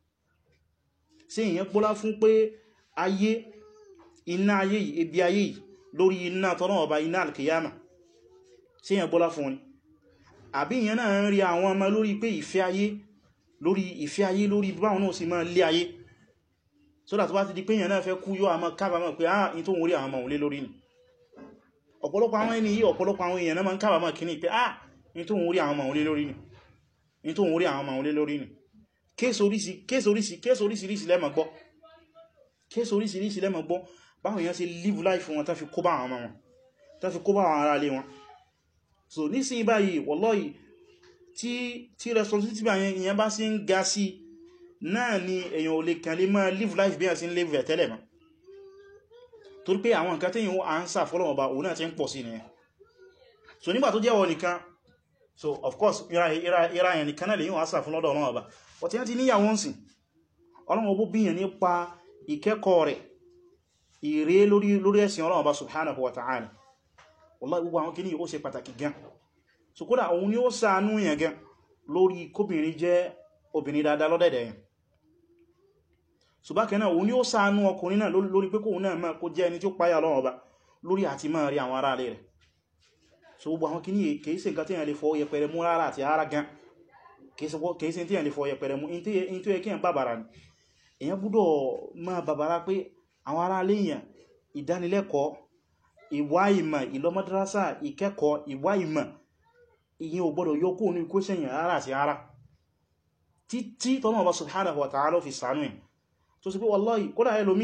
sí ìyẹn gbọ́lá fún pé ayé iná ayé yìí ebi ayé yìí lórí iná tọ́lọ́run ọba iná al-qiyama sí ìyẹn gbọ́lá fún ni àbí ìyẹn náà ń rí àwọn ọmọ lórí pé ìfẹ́ ayé lórí ìfẹ́ ayé lórí báwọn náà sì máa lé ayé so that bá ti di pé èyàn náà fẹ́ kú yóò àmọ́ kábàámọ̀ pé ah in tó ń rí àwọn ọmọ òun lé lórí ni ọ̀pọ̀lọpọ̀ àwọn ẹni yìí ọ̀pọ̀lọpọ̀ àwọn èèyàn náà máa ń kábàámọ̀ kíní pé ah in tó ń rí àwọn ọmọ òun lé lórí ni in tó ń rí àwọn ọmọ òun lé lórí ni kéèsì oríṣi kéèsì oríṣi kéèsì oríṣiríṣi lẹ́mọ̀ gbọ́ kéèsì oríṣiríṣi lẹ́mọ̀ gbọ́ báwọn èèyàn ṣe live life wọn tán fi kó bá àwọn ọmọ wọn tán fi kó bá àwọn ará ilé wọn so nísìnyí báyìí wallahi tí tí responsibility bá yẹn bá sí ń ga sí náà ni èyàn ò lè kàn lè máa live life bí i àti live ẹ̀ tẹ́lẹ̀ mọ́ torí pé àwọn nǹkan tẹ́yìn ó answer fọ́lọ́wọ́ bá òun náà ti ń pọ̀ sí nìyẹn so nígbà tó jẹ́wọ́ nìkan so of course ìra yẹn nìkan náà lè yíò answer fún lọ́dọ̀ Ọlọ́run Ọba ọ̀tí yẹn ti níyàwó ń sìn Ọlọ́run bó bíyàn nípa ìkẹ́kọ̀ọ́ rẹ̀ ìrè lórí ẹ̀sìn Ọlọ́run Ọba subhanahu wa ta'ala wallahi gbogbo àwọn kìíní ó ṣe pàtàkì gan so kódà òun ni ó ṣàánú yẹn gan lórí kóbìnrin jẹ́ obìnrin dáadáa lọ́dẹ̀dẹ̀ yẹn so bákan náà òun ni ó ṣàánú ọkùnrin náà lórí pé kóhun náà máa kó jẹ́ ẹni tí ó páyà Ọlọ́run Ọba lórí àti máa rí àwọn ará rẹ̀ so gbogbo àwọn kìíní kìí ṣe nǹkan tí yẹn lè fọwọ́ yẹpẹrẹ mú rárá àti ara gan kìí ṣe tí yẹn lè fọwọ́ yẹpẹrẹ mú in tó yẹ kí yẹn bàbàrà ni èyàn gbọ́dọ̀ máa bàbàrà pé àwọn ará léyàn ìdánilẹ́kọ̀ọ́ ìwá ìmọ̀ ìlọmọdárásà ìkẹ́kọ̀ọ́ ìwá ìmọ̀ ìyẹn ò gbọ́dọ̀ yọkó ní kó sẹ́yìn ara àti ara títí tọ́nà Ọba subhanahu wa ta'ala fi sànú ẹ̀ tó sì pé wallahi kódà ẹlòmí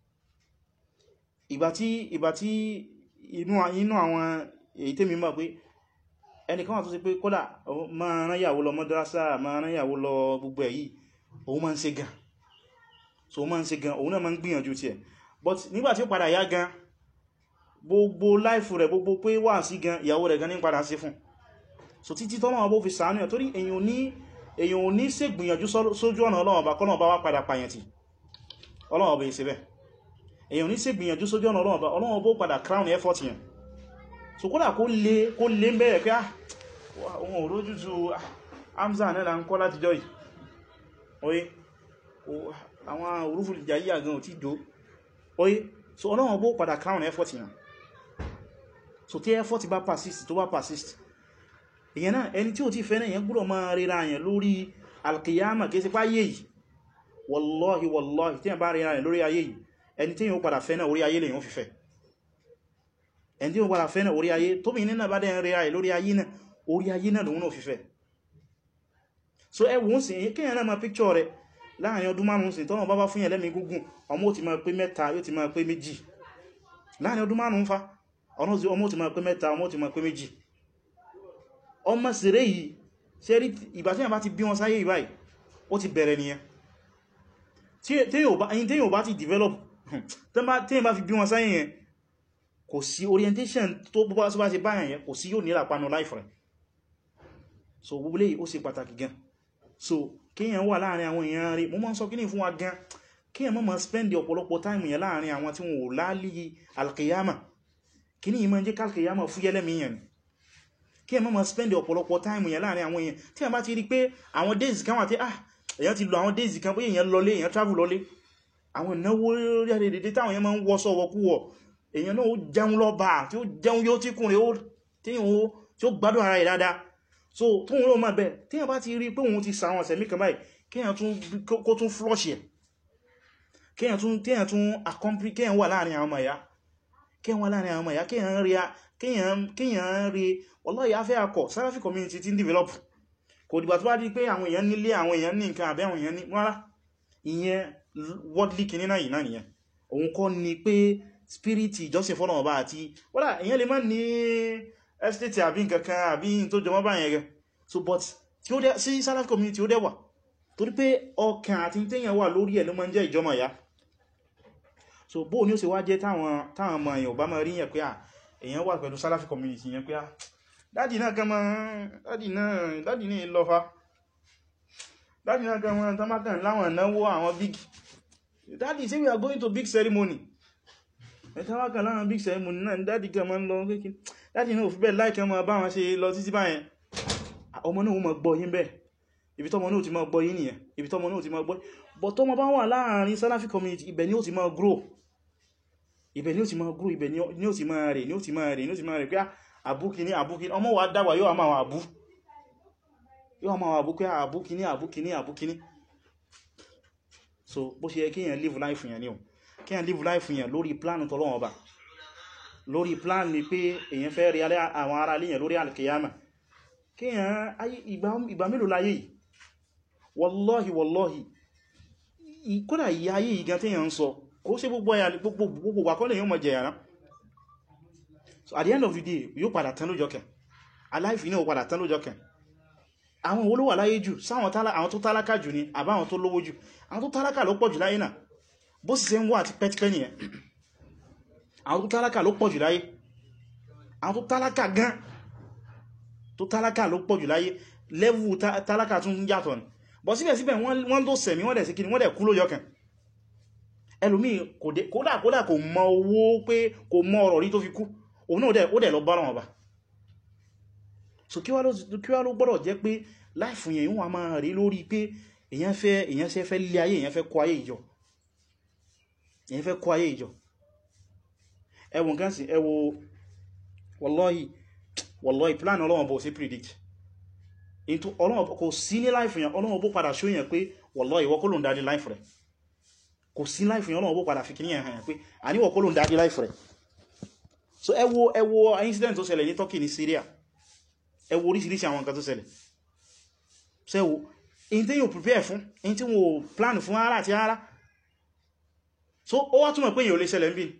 ìgbà tí inú àwọn èyí tẹ́mi mọ̀ pé ẹnìkan wà tó sì pé kódà máa rán yàwó lọ mọ́dárásà máa rán yàwó lọ gbogbo èyí òun máa ń ṣe gan so máa ń ṣe gan òun náà máa ń gbìyànjú tí ẹ̀ but nígbà tí ó padà yá gan gbogbo láìfù rẹ̀ gbogbo pé wà sí gan ìyàwó rẹ̀ gan ní padà sí fún so títí tọ́lọ́wọ́ bó fi ṣàánú ẹ̀ torí èyàn ní èyàn ò ní ṣe gbìyànjú sójú ọ̀nà Ọlọ́run Ọba kọ́nà bá wá padà pàyàntì Ọlọ́run Ọba ìṣẹ́bẹ̀ èyàn ò ní ṣe gbìyànjú sójú ọ̀nà Ọlọ́run Ọba Ọlọ́run Ọba padà crown effort yẹn so kódà kó lè kó lè ń bẹ̀rẹ̀ pé àwọn òrójú tu Hamza náà là ń kọ́ láti jọ yìí oye àwọn òrùfù ìjàyíyà gan ò tí jò oye so Ọlọ́run Ọba padà crown effort yẹn so tí effort bá persist tó bá persist èyàn náà ẹni tí ó ti fẹ́ náà yẹn gbọ́dọ̀ máa ríra yẹn lórí alkiyama kìí sí páyé yìí wallahi wallahi tí yẹn bá ríra yẹn lórí ayé yìí ẹni tí yẹn padà fẹ́ náà orí ayé lè yẹn fi fẹ́ ẹni tí yẹn padà fẹ́ náà orí ayé tó bí nínú bá dẹ̀ ríra yẹn lórí ayé náà orí ayé náà lòun náà fi fẹ́ so ẹwùn sí kíyàn náà máa picture rẹ̀ láàrin ọdún márùn-ún sí tọ́nà bá bá fún yẹn lẹ́mìí gúngùn ọmọ ó ti máa pé mẹ́ta yóò ti máa pé méjì láàrin ọdún márùn-ún fa ọmọ ó ti máa pé mẹ́ta ọmọ ó ti máa pé méjì ọmọ sèré yìí ṣe rí ìgbà tí yàn bá ti bí wọn sáyé ìbáyìí ó ti bẹ̀rẹ̀ nìyẹn tí yàn bá ti develop tí yàn bá fi bí wọn sáyé yẹn kò sí orientation tó bá ṣe báyàn yẹn kò sí yóò nílà panu life rẹ̀ so gbogbo lè ó ṣe pàtàkì gan so kíyàn wà láàrin àwọn èèyàn rí mo máa ń sọ kíní fún wa gan kíyàn má máa spend ọ̀pọ̀lọpọ̀ time yẹn láàrin àwọn tí wọn ò láàlì alkiyama kíní yìí máa ń jẹ́ kálkiyama fúyẹ́lẹ́mìyàn kí ẹ má ma spend ọ̀pọ̀lọpọ̀ time yẹn láàrin àwọn èèyàn tí a bá ti rí pé àwọn days kan wà tí ah èèyàn ti lọ àwọn days kan pé èèyàn lọlé èèyàn travel lọlé àwọn ìnáwó rí àdèdè táwọn èèyàn máa ń wọ́sọ̀ wọ́kúwọ̀ èèyàn náà ó jẹun lọ́ba tí ó jẹun yóò tí kùnrin tí ó gbádùn ara ẹ̀ dáadáa so tó ń rò máa bẹ̀ tí a bá ti rí pé òun ti sàwọn ọ̀sẹ̀ mìkan báyìí kéèyàn tún flush ẹ̀ kéèyàn tún accomplish kéèyàn wà láàrin àwọn ọmọ ìyá kéèyàn wà láàrin àwọn ọmọ ìyá kéèyàn rí wallahi afẹ́ akọ̀ Salafi community ti ń develop kò dìgbà tó bá di pé àwọn èèyàn nílé àwọn èèyàn ní nǹkan àbẹ́ àwọn èèyàn ní rárá ìyẹn worldly kìíní náà yìí náà nìyẹn òun kọ́ ni pé spirit ìjọsìn fọ́nà ọba àti wọ́lá èèyàn lè má ní estate àbí nǹkankan àbí tó jọmọ́ bá yẹn gẹ so but tí ó dẹ̀ sí Salafi community ó dẹ̀ wà torí pé ọkàn àti tẹ́yàn wà lórí ẹ̀ ló máa ń jẹ́ ìjọmọ̀ ya. So bó ní ó ṣe wá jẹ́ táwọn táwọn ọmọ èèyàn bá máa rí yẹn pé à èèyàn wà pẹ̀lú Salafi community yẹn pé à dádì náà kan máa dádì náà dádì ní ìlọ́fà dádì náà kan máa tán bá kàn láwọn náwó àwọn big dádì say we are going to big ceremony ẹ̀ta wá kan láwọn big ceremony náà dádì kan máa ń lọ kéèkì dádì náà ò fi bẹ́ẹ̀ láìkẹ́ máa bá wọn ṣe lọ títí báyẹn ọmọ náà ó máa gbọ́ yín bẹ́ẹ̀ ibi tọ́mọ náà ti máa gbọ́ yín nìyẹn ibi tọ́mọ náà ti máa gbọ́ but tọ́mọ bá wà láàrin Salafi community ibẹ̀ ni ó ti máa grow ibẹ̀ ni ó ti máa grow ibẹ̀ ni ó ti máa rẹ̀ ni ó ti máa rẹ̀ ni ó ti máa rẹ̀ pé àbúkíní àbúkíní ọmọ wa dàgbà yóò máa wà àbú yóò máa wà àbú pé àbúkíní àbúkíní àbúkíní. So bó ṣe yẹ kí èèyàn live life yẹn ni o kí èèyàn live life yẹn lórí plan t'Ọlọ́run Ọba lórí plan ni pé èèyàn fẹ́ rí àwọn ará ilé yẹn lórí al-qiyamah kí èèyàn ìgbà mélòó láyé yìí wallahi wallahi kódà ìyá ayé yìí gan tí èèyàn ń sọ kó sí gbogbo ẹ̀yà gbogbo wàkọ́lẹ̀ yóò mọ̀ jẹ yàrá. So at the end of the day yóò padà tán lójọ́ kẹ aláìfì náà padà tán lójọ́ kẹ. Àwọn wo ló wà láyé jù sáwọn àwọn tó tálákà jù ni àbá àwọn tó lówó jù? Àwọn tó tálákà ló pọ̀ jù láyé náà bó sì ṣe ń wà àti pẹ́tipẹ́ nìyẹn. Àwọn tó tálákà ló pọ̀ jù láyé àwọn tó tálákà gan tó tálákà ló pọ̀ jù láyé lẹ́wù tálákà tún yàtọ̀ ni bọ̀ síbẹ̀síbẹ̀ wọ́n ló sẹ̀mí wọ́n dẹ̀ sí kíni wọ́n dẹ̀ kú lójọ́ kan. Ẹlòmí kódà kódà kò mọ owó pé kò mọ ọ̀rọ̀ rí tó fi kú òun náà ó dẹ̀ lọ bá wọn bá. So kí wá ló gbọ́dọ̀ jẹ́ pé láìfún yẹn wọ́n máa rí lórí pé èyàn fẹ́ èyàn ṣe fẹ́ lé ayé èyàn fẹ́ kó ayé ìjọ èyàn fẹ́ kó ayé ìjọ. Ẹwọ̀n kan sí ẹwọ wallahi wallahi plan Ọlọ́run bó sí predict into Ọlọ́run kò sí ní life yẹn Ọlọ́run bó padà show yẹn pé wallahi ìwọ kọ́ ló ń dáadé life rẹ̀ kò sí life yẹn Ọlọ́run bó padà fi kíní yẹn pé àníwọ̀ kọ́ ló ń dáadé life rẹ̀. So ẹwọ ẹwọ incident tó ṣẹlẹ̀ ní Turkey ní Syria ẹwọ oríṣiríṣi àwọn nǹkan tó ṣẹlẹ̀ ṣẹ́wọ in tí yóò prepare fún in tí wọ́n plan fún ara àti ara. So ó wá túnmọ̀ pé yóò lè ṣẹlẹ̀ ń bí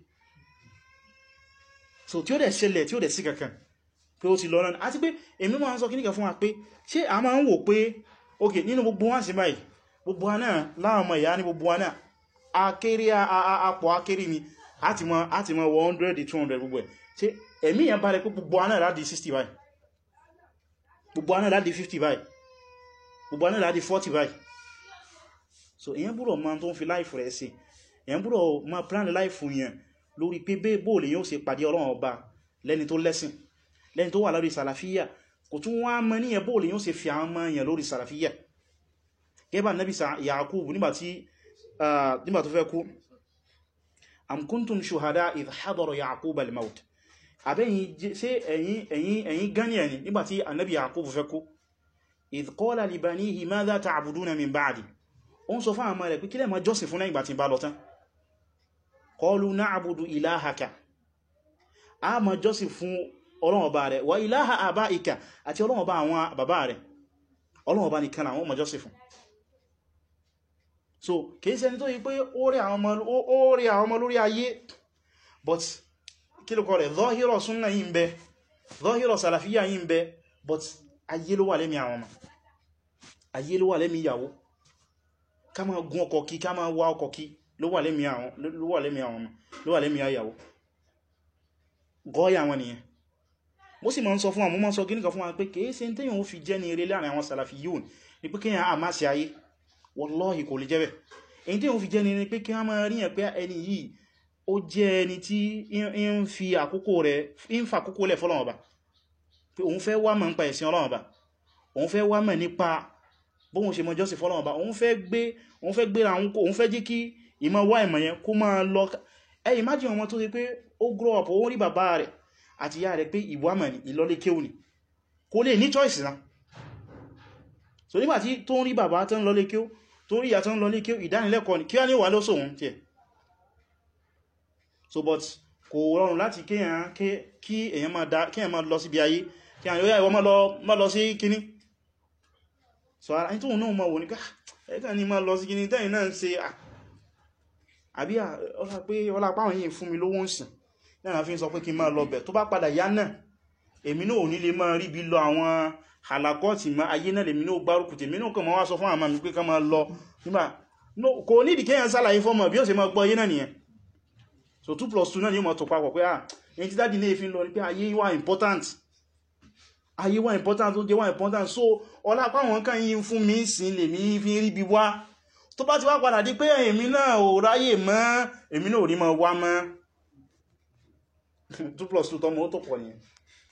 so tí ó dẹ̀ ṣẹlẹ̀ tí ó dẹ̀ sí kankan pé ó ti lọ náà àti pé èmi máa ń sọ kíníkà fún wa pé ṣé a máa ń wò pé ok nínú gbogbo wọn sí báyìí gbogbo wa náà láwọn ọmọ ìyá ní gbogbo wa náà akéré apọ̀ akéré ni àti mọ́ one hundred two hundred gbogbo ẹ̀ ṣé ẹ̀mí yẹn bá rẹ̀ pé gbogbo wa náà láti sixty báyìí gbogbo wa náà láti fifty báyìí gbogbo wa náà láti forty báyìí. So èyàn búrọ̀ máa tó ń fi láìfù rẹ̀ sí èyàn búrọ̀ máa plan láìfù yẹn lórí pé bẹ́ẹ̀ bóòlù yóò ṣe pàdé Ọlọ́run Ọba lẹ́ni tó lẹ́sìn lẹ́ni tó wà lórí sàlàfíyà kò tún wá mọ́ níyẹn bóòlù yóò ṣe fi àwọn ọmọ yẹn lórí sàlàfíyà. gẹ́bà Nabi Yaqub nígbà tó fẹ́ kú am kuntum shuhada idh hadara Yaqub al-maut àbẹ́yìn ṣe ẹ̀yin gani ẹni nígbàtí Nabi Yaqub fẹ́ kú idh qala li banihi madha ta'buduna min ba'di ó ń sọ fún àmà rẹ̀ pé kílẹ̀ ma jọ́sìn fún ìgbà tí bá lọ tán qalu na'budu ilahaka a ma jọ́sìn fún Ọlọ́run Ọba rẹ̀ wa ilaha abaika àti Ọlọ́run Ọba àwọn bàbá rẹ̀ Ọlọ́run Ọba nìkan àwọn ma jọ́sìn fún. So kìí ṣe ẹni tó yí pé ó rí àwọn ọmọ lórí ayé but kí ló kọ́ rẹ̀ zọ́hírọ̀ súnnà yìí ń bẹ zọ́hírọ̀ sàlàfíyà yìí ń bẹ but ayé ló wà lẹ́mí àwọn ọmọ ayé ló wà lẹ́mí ìyàwó ká máa gun ọkọ̀ kí ká máa wá ọkọ̀ kí ló wà lẹ́mí àwọn ọmọ ló wà lẹ́mí àyàwó gọ́ọ̀yà wọn nìyẹn. mo sì máa ń sọ fún àwọn mọ́ sọ gínìkan fún wa pé kìí ṣe tẹ́yàn ó fi jẹ́ ní eré láàrin àwọn sàlàfíyùn ní pé kíyàn á máa ṣe ayé wallahi kò lè jẹ́ bẹ̀. èyí tẹ́yàn ó fi jẹ́ ní eré pé kí wọ́n máa ríyàn pé ẹni yìí ó jẹ́ ẹni tí ń fi àkókò rẹ̀ ń fa àkókò lẹ̀ fọ́lọ́run Ọba pé òun fẹ́ wá mọ̀ nípa ẹ̀sìn Ọlọ́run Ọba òun fẹ́ wá mọ̀ nípa bóhun ṣe mọ jọ́sìn fọ́lọ́run Ọba òun fẹ́ gbé òun fẹ́ gbéra òun fẹ́ jẹ́ kí ìmọ̀ wá ìmọ̀ yẹn kó máa lọ. ẹ imagine ọmọ tó ṣe pé ó grow up ó rí bàbá rẹ̀ àti ìyá rẹ̀ pé ìwà mọ̀ ní ìlọlé kéwù ni kò lè ní choice náà. So nígbàtí tó ń rí bàbá tó ń lọlé kéwù tó ń rí ìyá tó ń lọlé kéwù ìdánilẹ́kọ̀ọ́ ni kí wá ní wà lọ́sọ̀ òun tí ẹ̀. So but kò rọrùn láti kí èyàn máa lọ síbi ayé kí àwọn ìwọ́ ìwọ́ máa lọ sí kíní. So ara ní tó náà máa wò ní ká ẹ̀kà ní máa lọ sí kíní tẹ́yìn náà ń ṣe àbí ọlá pé ọlá pàwọn yìí fún mi lówó ń sìn náà fi ń sọ pé kí máa lọ bẹ̀ tó bá padà yá náà èmi náà ò ní lè máa rí bí lọ àwọn halakọ́tì ma ayé náà lèmi náà gbárùkù tèmi náà kàn máa wá sọ fún àmà mi pé ká máa lọ nígbà kò ní ìdíkẹ́yàn sálàyé fọ́mọ̀ bí ó ṣe máa gbọ́ ayé náà nìyẹn. So two plus two náà ni ó máa tó papọ̀ pé ah ẹni tí dáàdì náà fi ń lọ ní pé ayé wà important ayé wà important ó jẹ́ wà important. So ọlá pàwọn kan yí fún mi sí lè mi fi rí bí wá tó bá ti wá padà di pé èmi náà ò ráyè mọ́ èmi náà ò ní máa wá mọ́ two plus two tọ́mọ ó tó pọ̀ nìyẹn.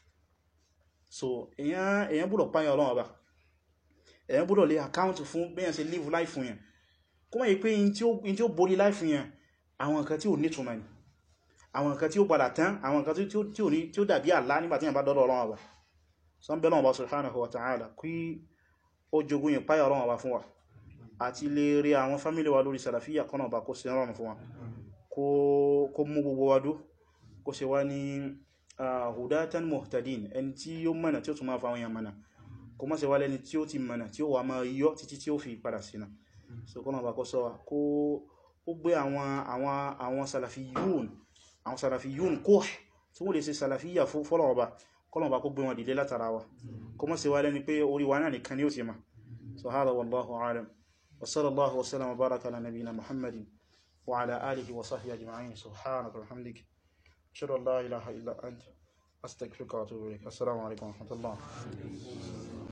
So èyàn èyàn gbọ́dọ̀ páyàn Ọlọ́run Ọba, èyàn gbọ́dọ̀ lè account fún bí èyàn ṣe live life fún yẹn kó mọ̀ yí pé in tí ó borí life yẹn àwọn nǹkan tí ò ní túnmọ̀ ní àwọn nǹkan tí ó padà tán àwọn nǹkan tí ó dàbí àlá nígbàtí yàn bá dọ́dọ̀ Ọlọ́run Ọba. So ń bẹ Ọlọ́run Ọba subhanahu wa ta'ala kí ó jogún yẹn páyà Ọlọ́run Ọba fún wa àti lè rí àwọn fámílì wa lórí sàlàfíyà kọ́nà Ọba kó ṣe rọrùn fún wa kó mú gbogbo wa dó kó ṣe wá ní hudatan muhtadin ẹni tí ó mọ̀nà tí ó tún máa fa àwọn èèyàn mọ̀nà kó má ṣe wá lẹ́ni tí ó ti mọ̀nà tí ó wà máa yọ títí tí ó fi padà sínú. So kọ́nà Ọba kó sọ wa kó gbé àwọn salafiyun àwọn salafiyun kó tí wọ́n lè ṣe salafiyya fọ́lọ̀ Ọba kọ́nà Ọba kó gbé wọn dìde látara wa kó má ṣe wá lẹ́ni pé orí wa náà nìkan ni ó ti ma. So hada wallahu a'lam wa sallallahu wa sallam wa baraka ala nabiyyina Muhammadin wa ala alihi wa sahbihi ajma'in. Subhanaka wa bihamdika ashhadu an la ilaha illa anta astaghfiruka wa atubu ilayk. Assalamu alaikum wa rahmatullah.